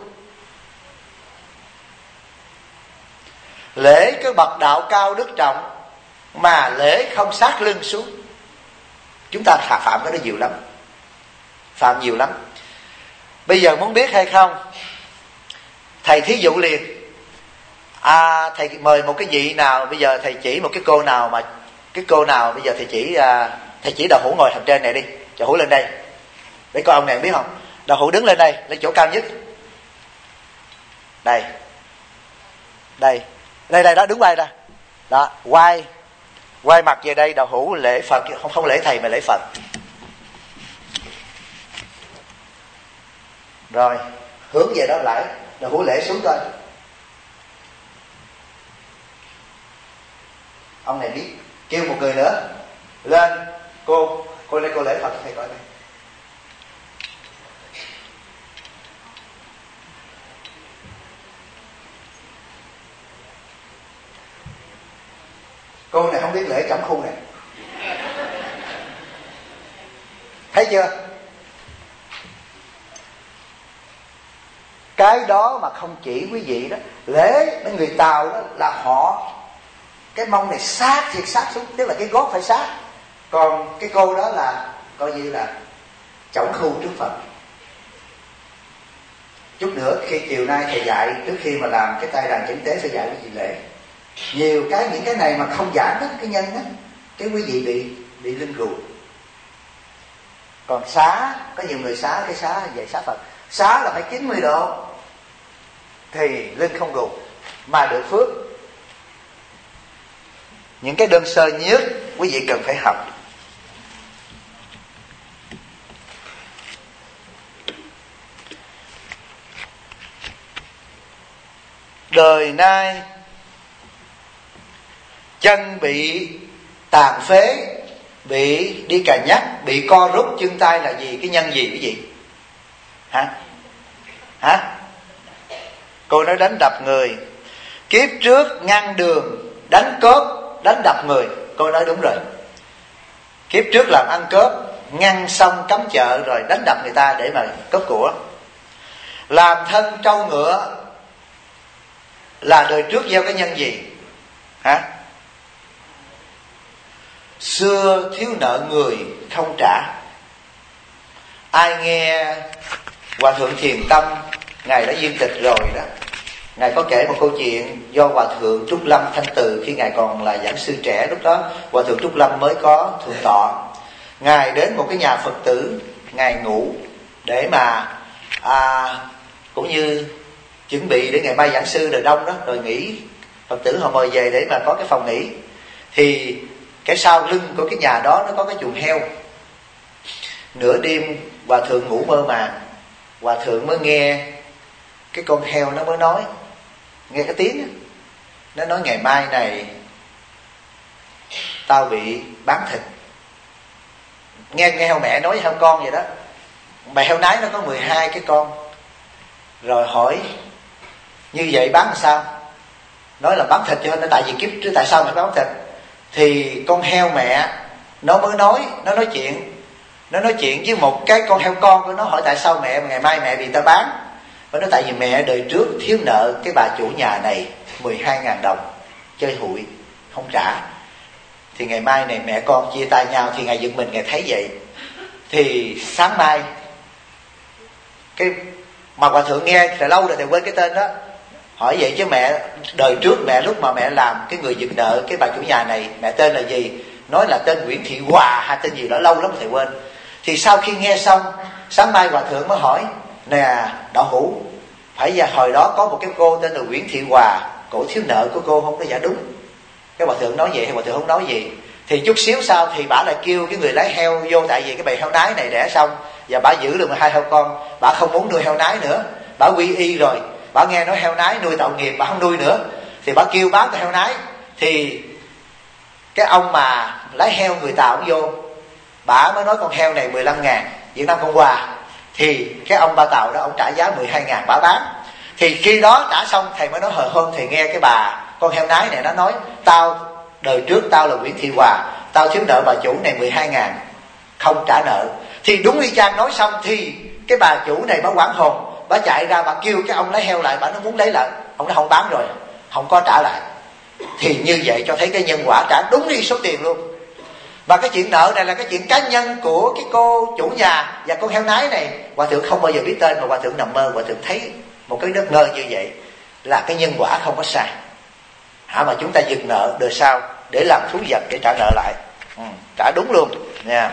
Lễ cái bậc đạo cao đức trọng mà lễ không sát lưng xuống. Chúng ta phạm cái đó nhiều lắm, phạm nhiều lắm. Bây giờ muốn biết hay không, thầy thí dụ liền. Thầy mời một cái vị nào, bây giờ thầy chỉ một cái cô nào, mà cái cô nào bây giờ thầy chỉ Đậu Hữu ngồi thằng trên này đi, Đậu Hữu lên đây để coi ông này biết không. Đậu Hữu đứng lên đây, lên chỗ cao nhất. Đây đó, đứng quay ra đó, quay mặt về đây. Đậu Hữu lễ Phật, không lễ thầy mà lễ Phật. Rồi hướng về đó lại, Đậu Hữu lễ xuống coi. Ông này biết, kêu một người nữa lên. Cô đây, cô lễ Phật thầy coi đây. Cô này không biết lễ cẩm khu này, thấy chưa? Cái đó mà không chỉ quý vị đó, lễ mấy người Tàu đó là họ cái mông này sát thiệt sát xuống, tức là cái gót phải sát. Còn cái cô đó là coi như là chổng khu trước Phật. Chút nữa khi chiều nay thầy dạy, trước khi mà làm cái tay đàn chánh tế sẽ dạy quý vị lễ. Nhiều cái những cái này mà không giảng đó, cái nhân đó, cái quý vị bị linh rù. Còn xá, có nhiều người xá, cái xá về xá Phật, xá là phải 90 độ thì linh không rù mà được phước. Những cái đơn sơ nhất quý vị cần phải học. Đời nay chân bị tàn phế, bị đi cà nhắc, bị co rút chân tay là gì? Cái nhân gì quý vị? Hả? Cô nói đánh đập người. Kiếp trước ngăn đường, đánh cướp, đánh đập người. Cô nói đúng rồi. Kiếp trước làm ăn cướp, ngăn xong cấm chợ rồi đánh đập người ta để mà cướp của. Làm thân trâu ngựa là đời trước gieo cái nhân gì? Xưa thiếu nợ người không trả. Ai nghe Hòa Thượng Thiền Tâm, Ngài đã viên tịch rồi đó, Ngài có kể một câu chuyện do Hòa Thượng Trúc Lâm Thanh Từ, khi Ngài còn là giảng sư trẻ, lúc đó Hòa Thượng Trúc Lâm mới có thượng tọa. Ngài đến một cái nhà Phật tử, Ngài ngủ để mà cũng như chuẩn bị để ngày mai giảng sư đời đông đó, rồi nghỉ, Phật tử họ mời về để mà có cái phòng nghỉ. Thì cái sau lưng của cái nhà đó nó có cái chuồng heo. Nửa đêm Hòa Thượng ngủ mơ màng, Hòa Thượng mới nghe cái con heo nó mới nói, nghe cái tiếng đó. Nó nói ngày mai này tao bị bán thịt. Nghe heo mẹ nói với heo con vậy đó. Bà heo nái nó có 12 cái con. Rồi hỏi như vậy bán làm sao? Nói là bán thịt cho nó, tại vì kiếp trước tại sao phải bán thịt? Thì con heo mẹ nó mới nói, nó nói chuyện với một cái con heo con của nó, hỏi tại sao mẹ ngày mai mẹ bị ta bán. Nó nói tại vì mẹ đời trước thiếu nợ cái bà chủ nhà này 12.000 đồng chơi hụi không trả, thì ngày mai này mẹ con chia tay nhau. Thì Ngài giật mình, Ngài thấy vậy. Thì sáng mai cái mà Hòa Thượng nghe từ lâu rồi thì quên cái tên đó, hỏi vậy chứ mẹ đời trước mẹ lúc mà mẹ làm cái người giật nợ cái bà chủ nhà này, mẹ tên là gì? Nói là tên Nguyễn Thị Hòa hay tên gì đó, lâu lắm thầy quên. Thì sau khi nghe xong, sáng mai Hòa Thượng mới hỏi, nè Đạo Hữu, phải ra hồi đó có một cái cô tên là Nguyễn Thị Hòa, cổ thiếu nợ của cô không? Có dạ đúng. Cái Hòa Thượng nói vậy hay Hòa Thượng không nói gì? Thì chút xíu sau thì bả lại kêu cái người lái heo vô, tại vì cái bầy heo nái này đẻ xong và bả giữ được 2 heo con, bả không muốn nuôi heo nái nữa, bả quy y rồi, bả nghe nói heo nái nuôi tội nghiệp, bả không nuôi nữa, thì bả kêu bán cái heo nái. Thì cái ông mà lái heo người Tàu cũng vô, bả mới nói con heo này 15.000 Việt Nam Cộng Hòa. Thì cái ông ba Tàu đó, ông trả giá 12.000 bả bán. Thì khi đó trả xong, thầy mới nói hồi hôm thầy nghe cái bà con heo nái này nó nói, tao đời trước tao là Nguyễn Thị Hòa, tao thiếu nợ bà chủ này 12.000 không trả nợ. Thì đúng y chang nói xong thì cái bà chủ này bả hoảng hồn, bả chạy ra bả kêu cái ông lấy heo lại, bả nó muốn lấy lại, ông nó không bán rồi, không có trả lại. Thì như vậy cho thấy cái nhân quả trả đúng đi số tiền luôn. Và cái chuyện nợ này là cái chuyện cá nhân của cái cô chủ nhà và con heo nái này. Hòa Thượng không bao giờ biết tên, mà Hòa Thượng nằm mơ, Hòa Thượng thấy một cái nước ngơ như vậy là cái nhân quả không có sai. Mà chúng ta giật nợ đời sau để làm thú vật để trả nợ lại, trả đúng luôn nha.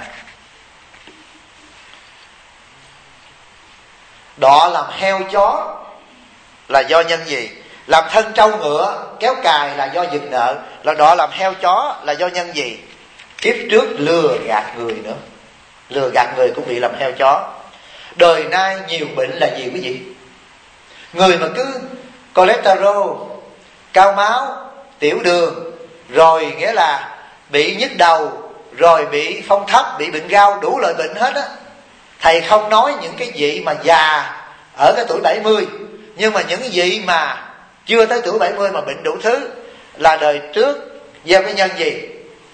Đọ làm heo chó là do nhân gì? Làm thân trâu ngựa kéo cài là do giật nợ. Là đọ làm heo chó là do nhân gì? Kiếp trước lừa gạt người nữa, lừa gạt người cũng bị làm heo chó. Đời nay nhiều bệnh là gì quý vị? Người mà cứ cholesterol, cao máu, tiểu đường, rồi nghĩa là bị nhức đầu, rồi bị phong thấp, bị bệnh gao, đủ loại bệnh hết á. Thầy không nói những cái vị mà già ở cái tuổi 70, nhưng mà những vị mà chưa tới tuổi 70 mà bệnh đủ thứ là đời trước gieo cái nhân gì?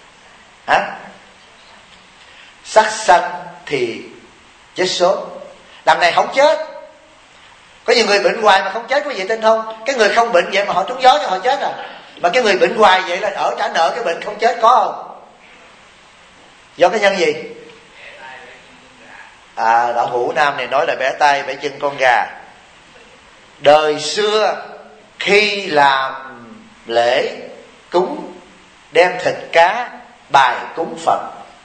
Sát sanh thì chết sớm. Đằng này không chết. Có nhiều người bệnh hoài mà không chết, quý vị tin không? Cái người không bệnh vậy mà họ trúng gió cho họ chết à. Mà cái người bệnh hoài vậy là ở trả nợ cái bệnh không chết, có không? Do cái nhân gì? Đạo Hữu Nam này nói là bẻ tay bẻ chân con gà. Đời xưa khi làm lễ cúng, đem thịt cá bài cúng Phật.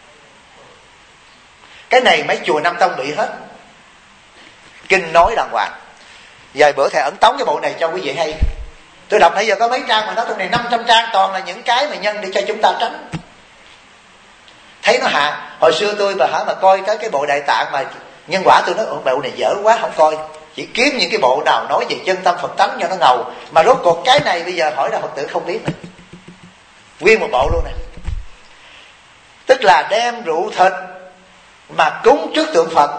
Cái này mấy chùa Nam Tông bị hết. Kinh nói đàng hoàng. Vài bữa thầy ấn tống cái bộ này cho quý vị hay. Tôi đọc nãy giờ có mấy trang mà nói trong này 500 trang toàn là những cái mà nhân để cho chúng ta tránh. Thấy nó hạ. Hồi xưa tôi mà coi cái bộ Đại Tạng mà nhân quả, tôi nói bộ này dở quá không coi. Chỉ kiếm những cái bộ nào nói về chân tâm Phật tánh cho nó ngầu. Mà rốt cuộc cái này bây giờ hỏi là Phật tử không biết này. Nguyên một bộ luôn này. Tức là đem rượu thịt mà cúng trước tượng Phật.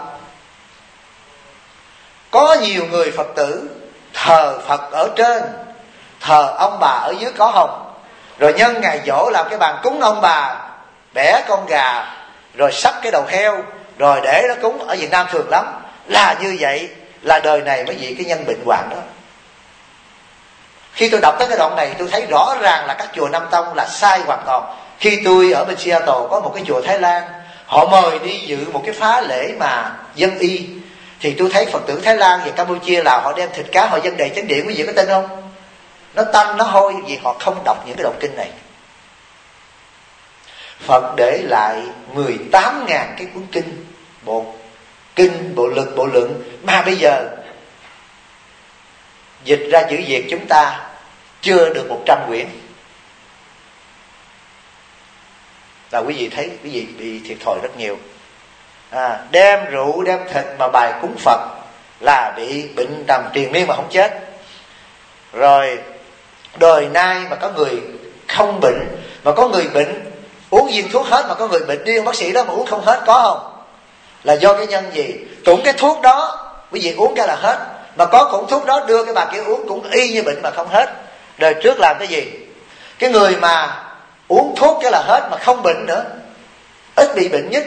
Có nhiều người Phật tử thờ Phật ở trên, thờ ông bà ở dưới có hồng. Rồi nhân ngày giỗ làm cái bàn cúng ông bà, bẻ con gà, rồi sắp cái đầu heo, rồi để nó cúng. Ở Việt Nam thường lắm. Là như vậy là đời này mới bị cái nhân bệnh hoạn đó. Khi tôi đọc tới cái đoạn này tôi thấy rõ ràng là các chùa Nam Tông là sai hoàn toàn. Khi tôi ở bên Seattle có một cái chùa Thái Lan, họ mời đi dự một cái phá lễ mà dân y, thì tôi thấy Phật tử Thái Lan và Campuchia là họ đem thịt cá họ dâng đầy chánh điện. Quý vị có tin không? Nó tanh nó hôi vì họ không đọc những cái đoạn kinh này. Phật để lại 18.000 cái cuốn kinh, bộ lực, bộ luận, mà bây giờ dịch ra chữ Việt chúng ta chưa được 100 quyển. Là quý vị thấy quý vị bị thiệt thòi rất nhiều. Đem rượu đem thịt mà bài cúng Phật là bị bệnh nằm triền miên mà không chết. Rồi đời nay mà có người không bệnh, mà có người bệnh uống viên thuốc hết, mà có người bệnh đi ông bác sĩ đó mà uống không hết, có không? Là do cái nhân gì? Cũng cái thuốc đó quý vị uống cái là hết, mà có cũng thuốc đó đưa cái bà kia uống cũng y như bệnh mà không hết. Đời trước làm cái gì? Cái người mà uống thuốc cái là hết mà không bệnh nữa, ít bị bệnh nhất,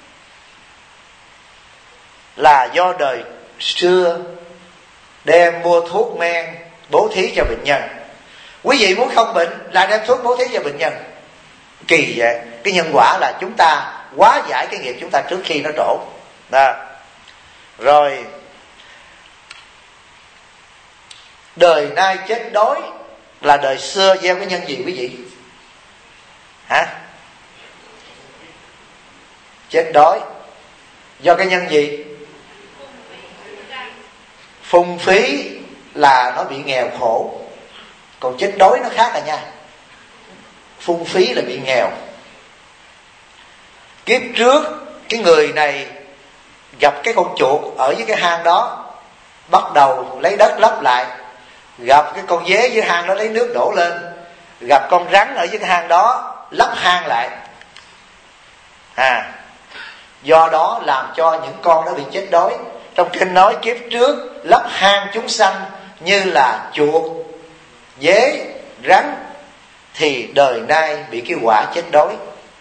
là do đời xưa đem mua thuốc men bố thí cho bệnh nhân. Quý vị muốn không bệnh là đem thuốc bố thí cho bệnh nhân. Kỳ vậy. Cái nhân quả là chúng ta hóa giải cái nghiệp chúng ta trước khi nó trổ đó. Rồi đời nay chết đói là đời xưa gieo cái nhân gì quý vị? Chết đói do cái nhân gì? Phung phí là nó bị nghèo khổ, còn chết đói nó khác nha. Phung phí là bị nghèo. Kiếp trước cái người này gặp cái con chuột ở dưới cái hang đó, bắt đầu lấy đất lấp lại. Gặp cái con dế dưới hang đó lấy nước đổ lên. Gặp con rắn ở dưới cái hang đó lấp hang lại. Do đó làm cho những con đó bị chết đói. Trong kinh nói kiếp trước lấp hang chúng sanh như là chuột, dế, rắn, thì đời nay bị cái quả chết đói.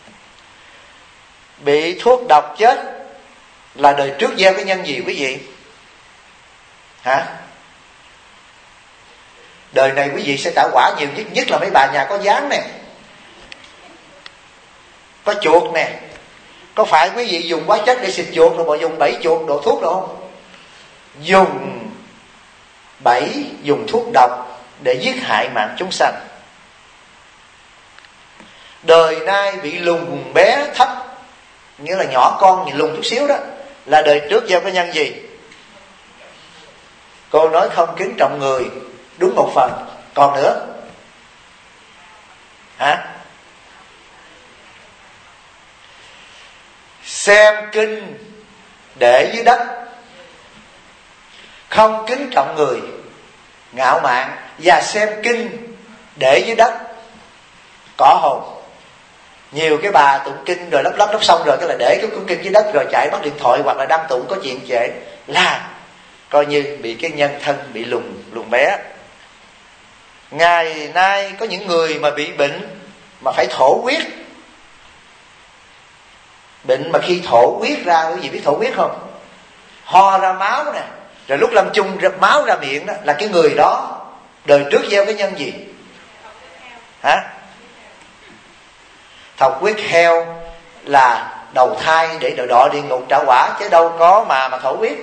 Bị thuốc độc chết là đời trước gieo cái nhân gì quý vị? Đời này quý vị sẽ trả quả nhiều nhất, nhất là mấy bà nhà có gián nè, có chuột nè. Có phải quý vị dùng hóa chất để xịt chuột rồi mà dùng bẫy chuột đổ thuốc đâu không? Dùng bẫy, dùng thuốc độc để giết hại mạng chúng sanh. Đời nay bị lùn bé thấp, nghĩa là nhỏ con nhìn lùn chút xíu đó, là đời trước gieo cái nhân gì? Cô nói không kính trọng người, đúng một phần. Còn nữa xem kinh để dưới đất, không kính trọng người, ngạo mạn, và xem kinh để dưới đất, cỏ hồn. Nhiều cái bà tụng kinh rồi lắp xong rồi cái là để cái cuốn kinh dưới đất rồi chạy bắt điện thoại hoặc là đăng tụng có chuyện trễ, là coi như bị cái nhân thân bị lùn bé. Ngày nay có những người mà bị bệnh mà phải thổ huyết. Bệnh mà khi thổ huyết ra, quý vị biết thổ huyết không? Ho ra máu nè, rồi lúc lâm chung máu ra miệng đó, là cái người đó đời trước gieo cái nhân gì? Hả? Thọc huyết heo là đầu thai để đọa địa ngục trả quả, chứ đâu có mà thổ huyết.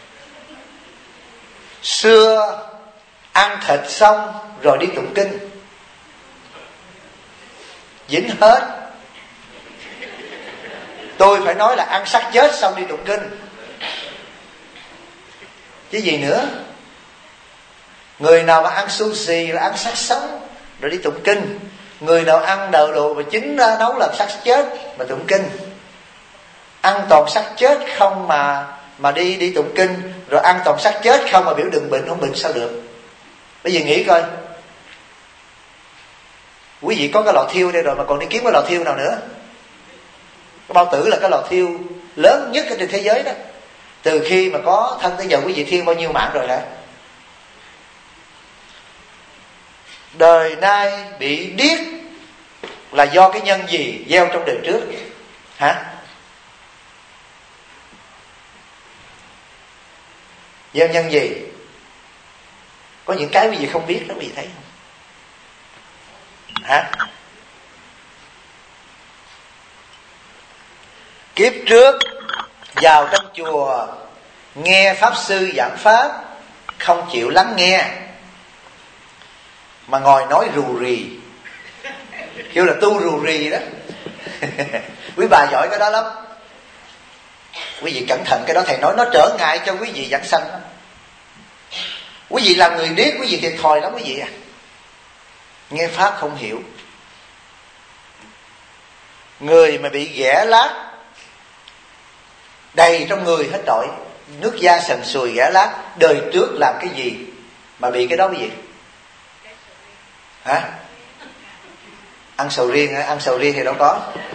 Xưa ăn thịt xong rồi đi tụng kinh, dính hết. Tôi phải nói là ăn xác chết xong đi tụng kinh, chứ gì nữa. Người nào mà ăn sushi là ăn xác sống rồi đi tụng kinh. Người nào ăn đồ mà chính nấu làm xác chết mà tụng kinh. Ăn toàn xác chết không mà đi tụng kinh, rồi ăn toàn xác chết không mà biểu đừng bệnh, không bệnh sao được. Bây giờ nghĩ coi, quý vị có cái lò thiêu đây rồi mà còn đi kiếm cái lò thiêu nào nữa? Cái bao tử là cái lò thiêu lớn nhất ở trên thế giới đó. Từ khi mà có thân tới giờ quý vị thiêu bao nhiêu mạng rồi hả? Đời nay bị điếc là do cái nhân gì gieo trong đời trước? Hả? Gieo nhân gì? Có những cái quý vị không biết đó, quý vị thấy không? Hả? Kiếp trước vào trong chùa nghe pháp sư giảng pháp, không chịu lắng nghe mà ngồi nói rù rì, kêu là tu rù rì đó. Quý bà giỏi cái đó lắm. Quý vị cẩn thận, cái đó thầy nói nó trở ngại cho quý vị giảng sanh. Quý vị làm người điếc, quý vị thiệt thòi lắm quý vị à. Nghe pháp không hiểu. Người mà bị ghẻ lát đầy trong người hết trọi, nước da sần sùi ghẻ lát, đời trước làm cái gì mà bị cái đó quý vị? Hả? Ăn sầu riêng hả? Ăn sầu riêng thì đâu có.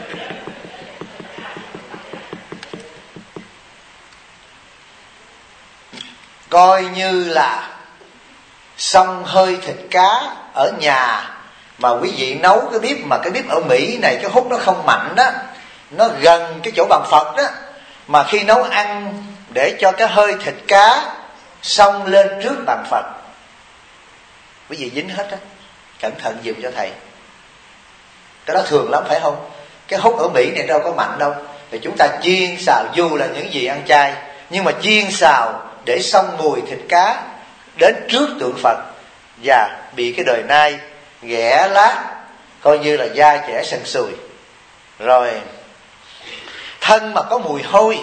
Coi như là xông hơi thịt cá ở nhà mà quý vị nấu cái bếp, mà cái bếp ở Mỹ này cái hút nó không mạnh đó, nó gần cái chỗ bàn Phật đó, mà khi nấu ăn để cho cái hơi thịt cá xông lên trước bàn Phật, quý vị dính hết á. Cẩn thận dùm cho thầy. Cái đó thường lắm phải không? Cái hút ở Mỹ này đâu có mạnh đâu. Thì chúng ta chiên xào, dù là những gì ăn chay, nhưng mà chiên xào để xông mùi thịt cá đến trước tượng Phật, và bị cái đời nay ghẻ lát, coi như là da trẻ sần sùi. Rồi thân mà có mùi hôi.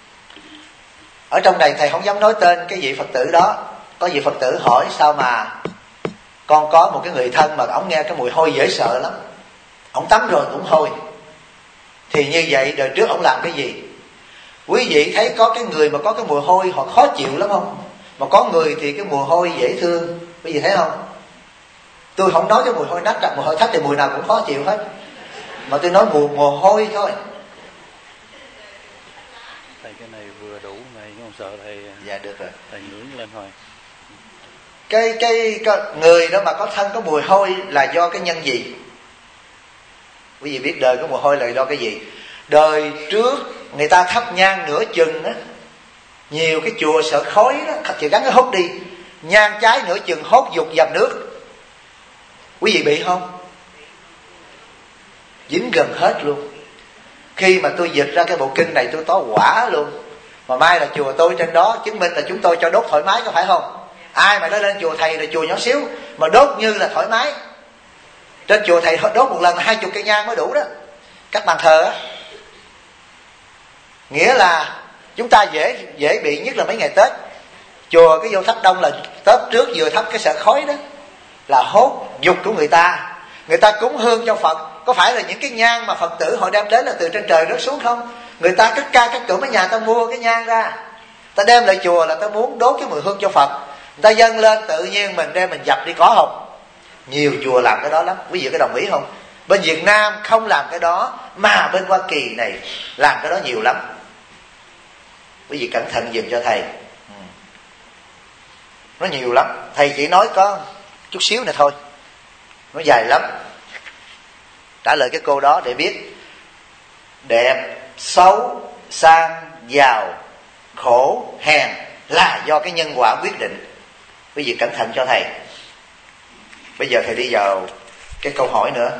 Ở trong này thầy không dám nói tên cái vị Phật tử đó. Có vị Phật tử hỏi sao mà con có một cái người thân mà ổng nghe cái mùi hôi dễ sợ lắm, ổng tắm rồi cũng hôi. Thì như vậy đời trước ổng làm cái gì? Quý vị thấy có cái người mà có cái mùi hôi họ khó chịu lắm không? Mà có người thì cái mùi hôi dễ thương, quý vị thấy không? Tôi không nói cái mùi hôi nách, mùi hôi thách thì mùi nào cũng khó chịu hết, mà tôi nói mùi hôi thôi. Thầy cái này vừa đủ này, không sợ thầy. Dạ được rồi. Thầy ngưỡng lên thôi. Cái người đó mà có thân có mùi hôi là do cái nhân gì? Quý vị biết đời có mùi hôi là do cái gì? Đời trước người ta thắp nhang nửa chừng á, nhiều cái chùa sợ khói đó, chỉ gắn cái hút đi, nhang cháy nửa chừng hốt dục dầm nước. Quý vị bị không? Dính gần hết luôn. Khi mà tôi dịch ra cái bộ kinh này tôi có quả luôn. Mà mai là chùa tôi trên đó chứng minh là chúng tôi cho đốt thoải mái, có phải không? Ai mà nói lên chùa thầy là chùa nhỏ xíu mà đốt như là thoải mái. Trên chùa thầy đốt một lần 20 cây nhang mới đủ đó, các bàn thờ á. Nghĩa là chúng ta dễ bị, nhất là mấy ngày Tết. Chùa cái vô thắp đông là Tết trước vừa thắp cái sợ khói đó là hốt dục của người ta. Người ta cúng hương cho Phật, có phải là những cái nhang mà Phật tử họ đem đến là từ trên trời rớt xuống không? Người ta cất ca cất cửa mấy nhà ta mua cái nhang ra, ta đem lại chùa là ta muốn đốt cái mùi hương cho Phật. Người ta dâng lên tự nhiên mình đem mình dập đi, có không? Nhiều chùa làm cái đó lắm, quý vị có đồng ý không? Bên Việt Nam không làm cái đó, mà bên Hoa Kỳ này làm cái đó nhiều lắm. Quý vị cẩn thận dùm cho thầy. Nó nhiều lắm. Thầy chỉ nói có chút xíu này thôi, nó dài lắm. trả lời cái cô đó để biết đẹp, xấu, sang, giàu, khổ, hèn là do cái nhân quả quyết định. Quý vị cẩn thận cho thầy. Bây giờ thầy đi vào cái câu hỏi nữa.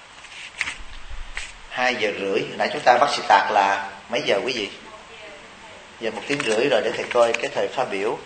2 giờ rưỡi, nãy chúng ta bắt xì tạc là mấy giờ quý vị? Giờ 1 tiếng rưỡi rồi, để thầy coi cái thời phát biểu.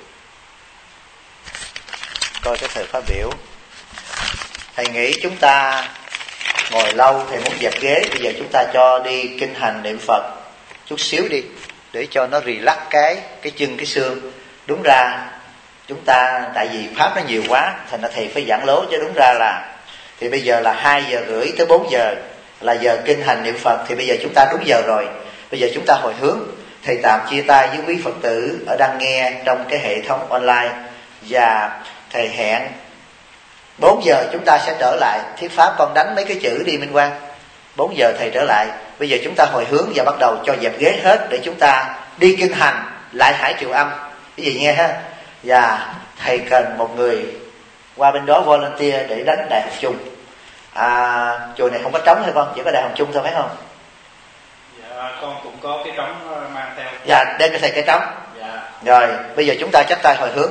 Coi cái thời phát biểu. Thầy nghĩ chúng ta ngồi lâu, thầy muốn dẹp ghế. Bây giờ chúng ta cho đi kinh hành niệm Phật chút xíu đi, để cho nó relax cái chân cái xương. Đúng ra chúng ta, tại vì pháp nó nhiều quá, thành ra thầy phải giảng lố, chứ đúng ra là thì bây giờ là 2 giờ rưỡi tới 4 giờ là giờ kinh hành niệm Phật, thì bây giờ chúng ta đúng giờ rồi. Bây giờ chúng ta hồi hướng. Thầy tạm chia tay với quý Phật tử ở đang nghe trong cái hệ thống online, và thầy hẹn 4 giờ chúng ta sẽ trở lại. Thuyết pháp con đánh mấy cái chữ đi Minh Quang. 4 giờ thầy trở lại. Bây giờ chúng ta hồi hướng và bắt đầu cho dẹp ghế hết, để chúng ta đi kinh hành lại Hải Triều Âm. Cái gì nghe ha? Và thầy cần một người qua bên đó volunteer để đánh Đại Hồng Chung. Chùa này không có trống hay con? Chỉ có Đại Hồng Chung thôi phải không? Dạ, con cũng có cái trống mang theo. Dạ, đem cho thầy cái trống. Dạ. Rồi, bây giờ chúng ta chắp tay hồi hướng.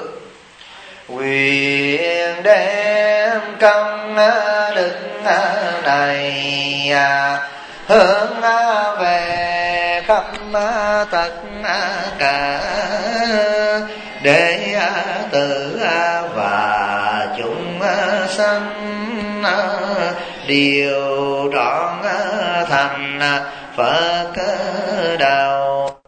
Nguyện đem công đức này hướng về khắp tất cả, để tự và chúng sanh đều trọn thành Phật đạo.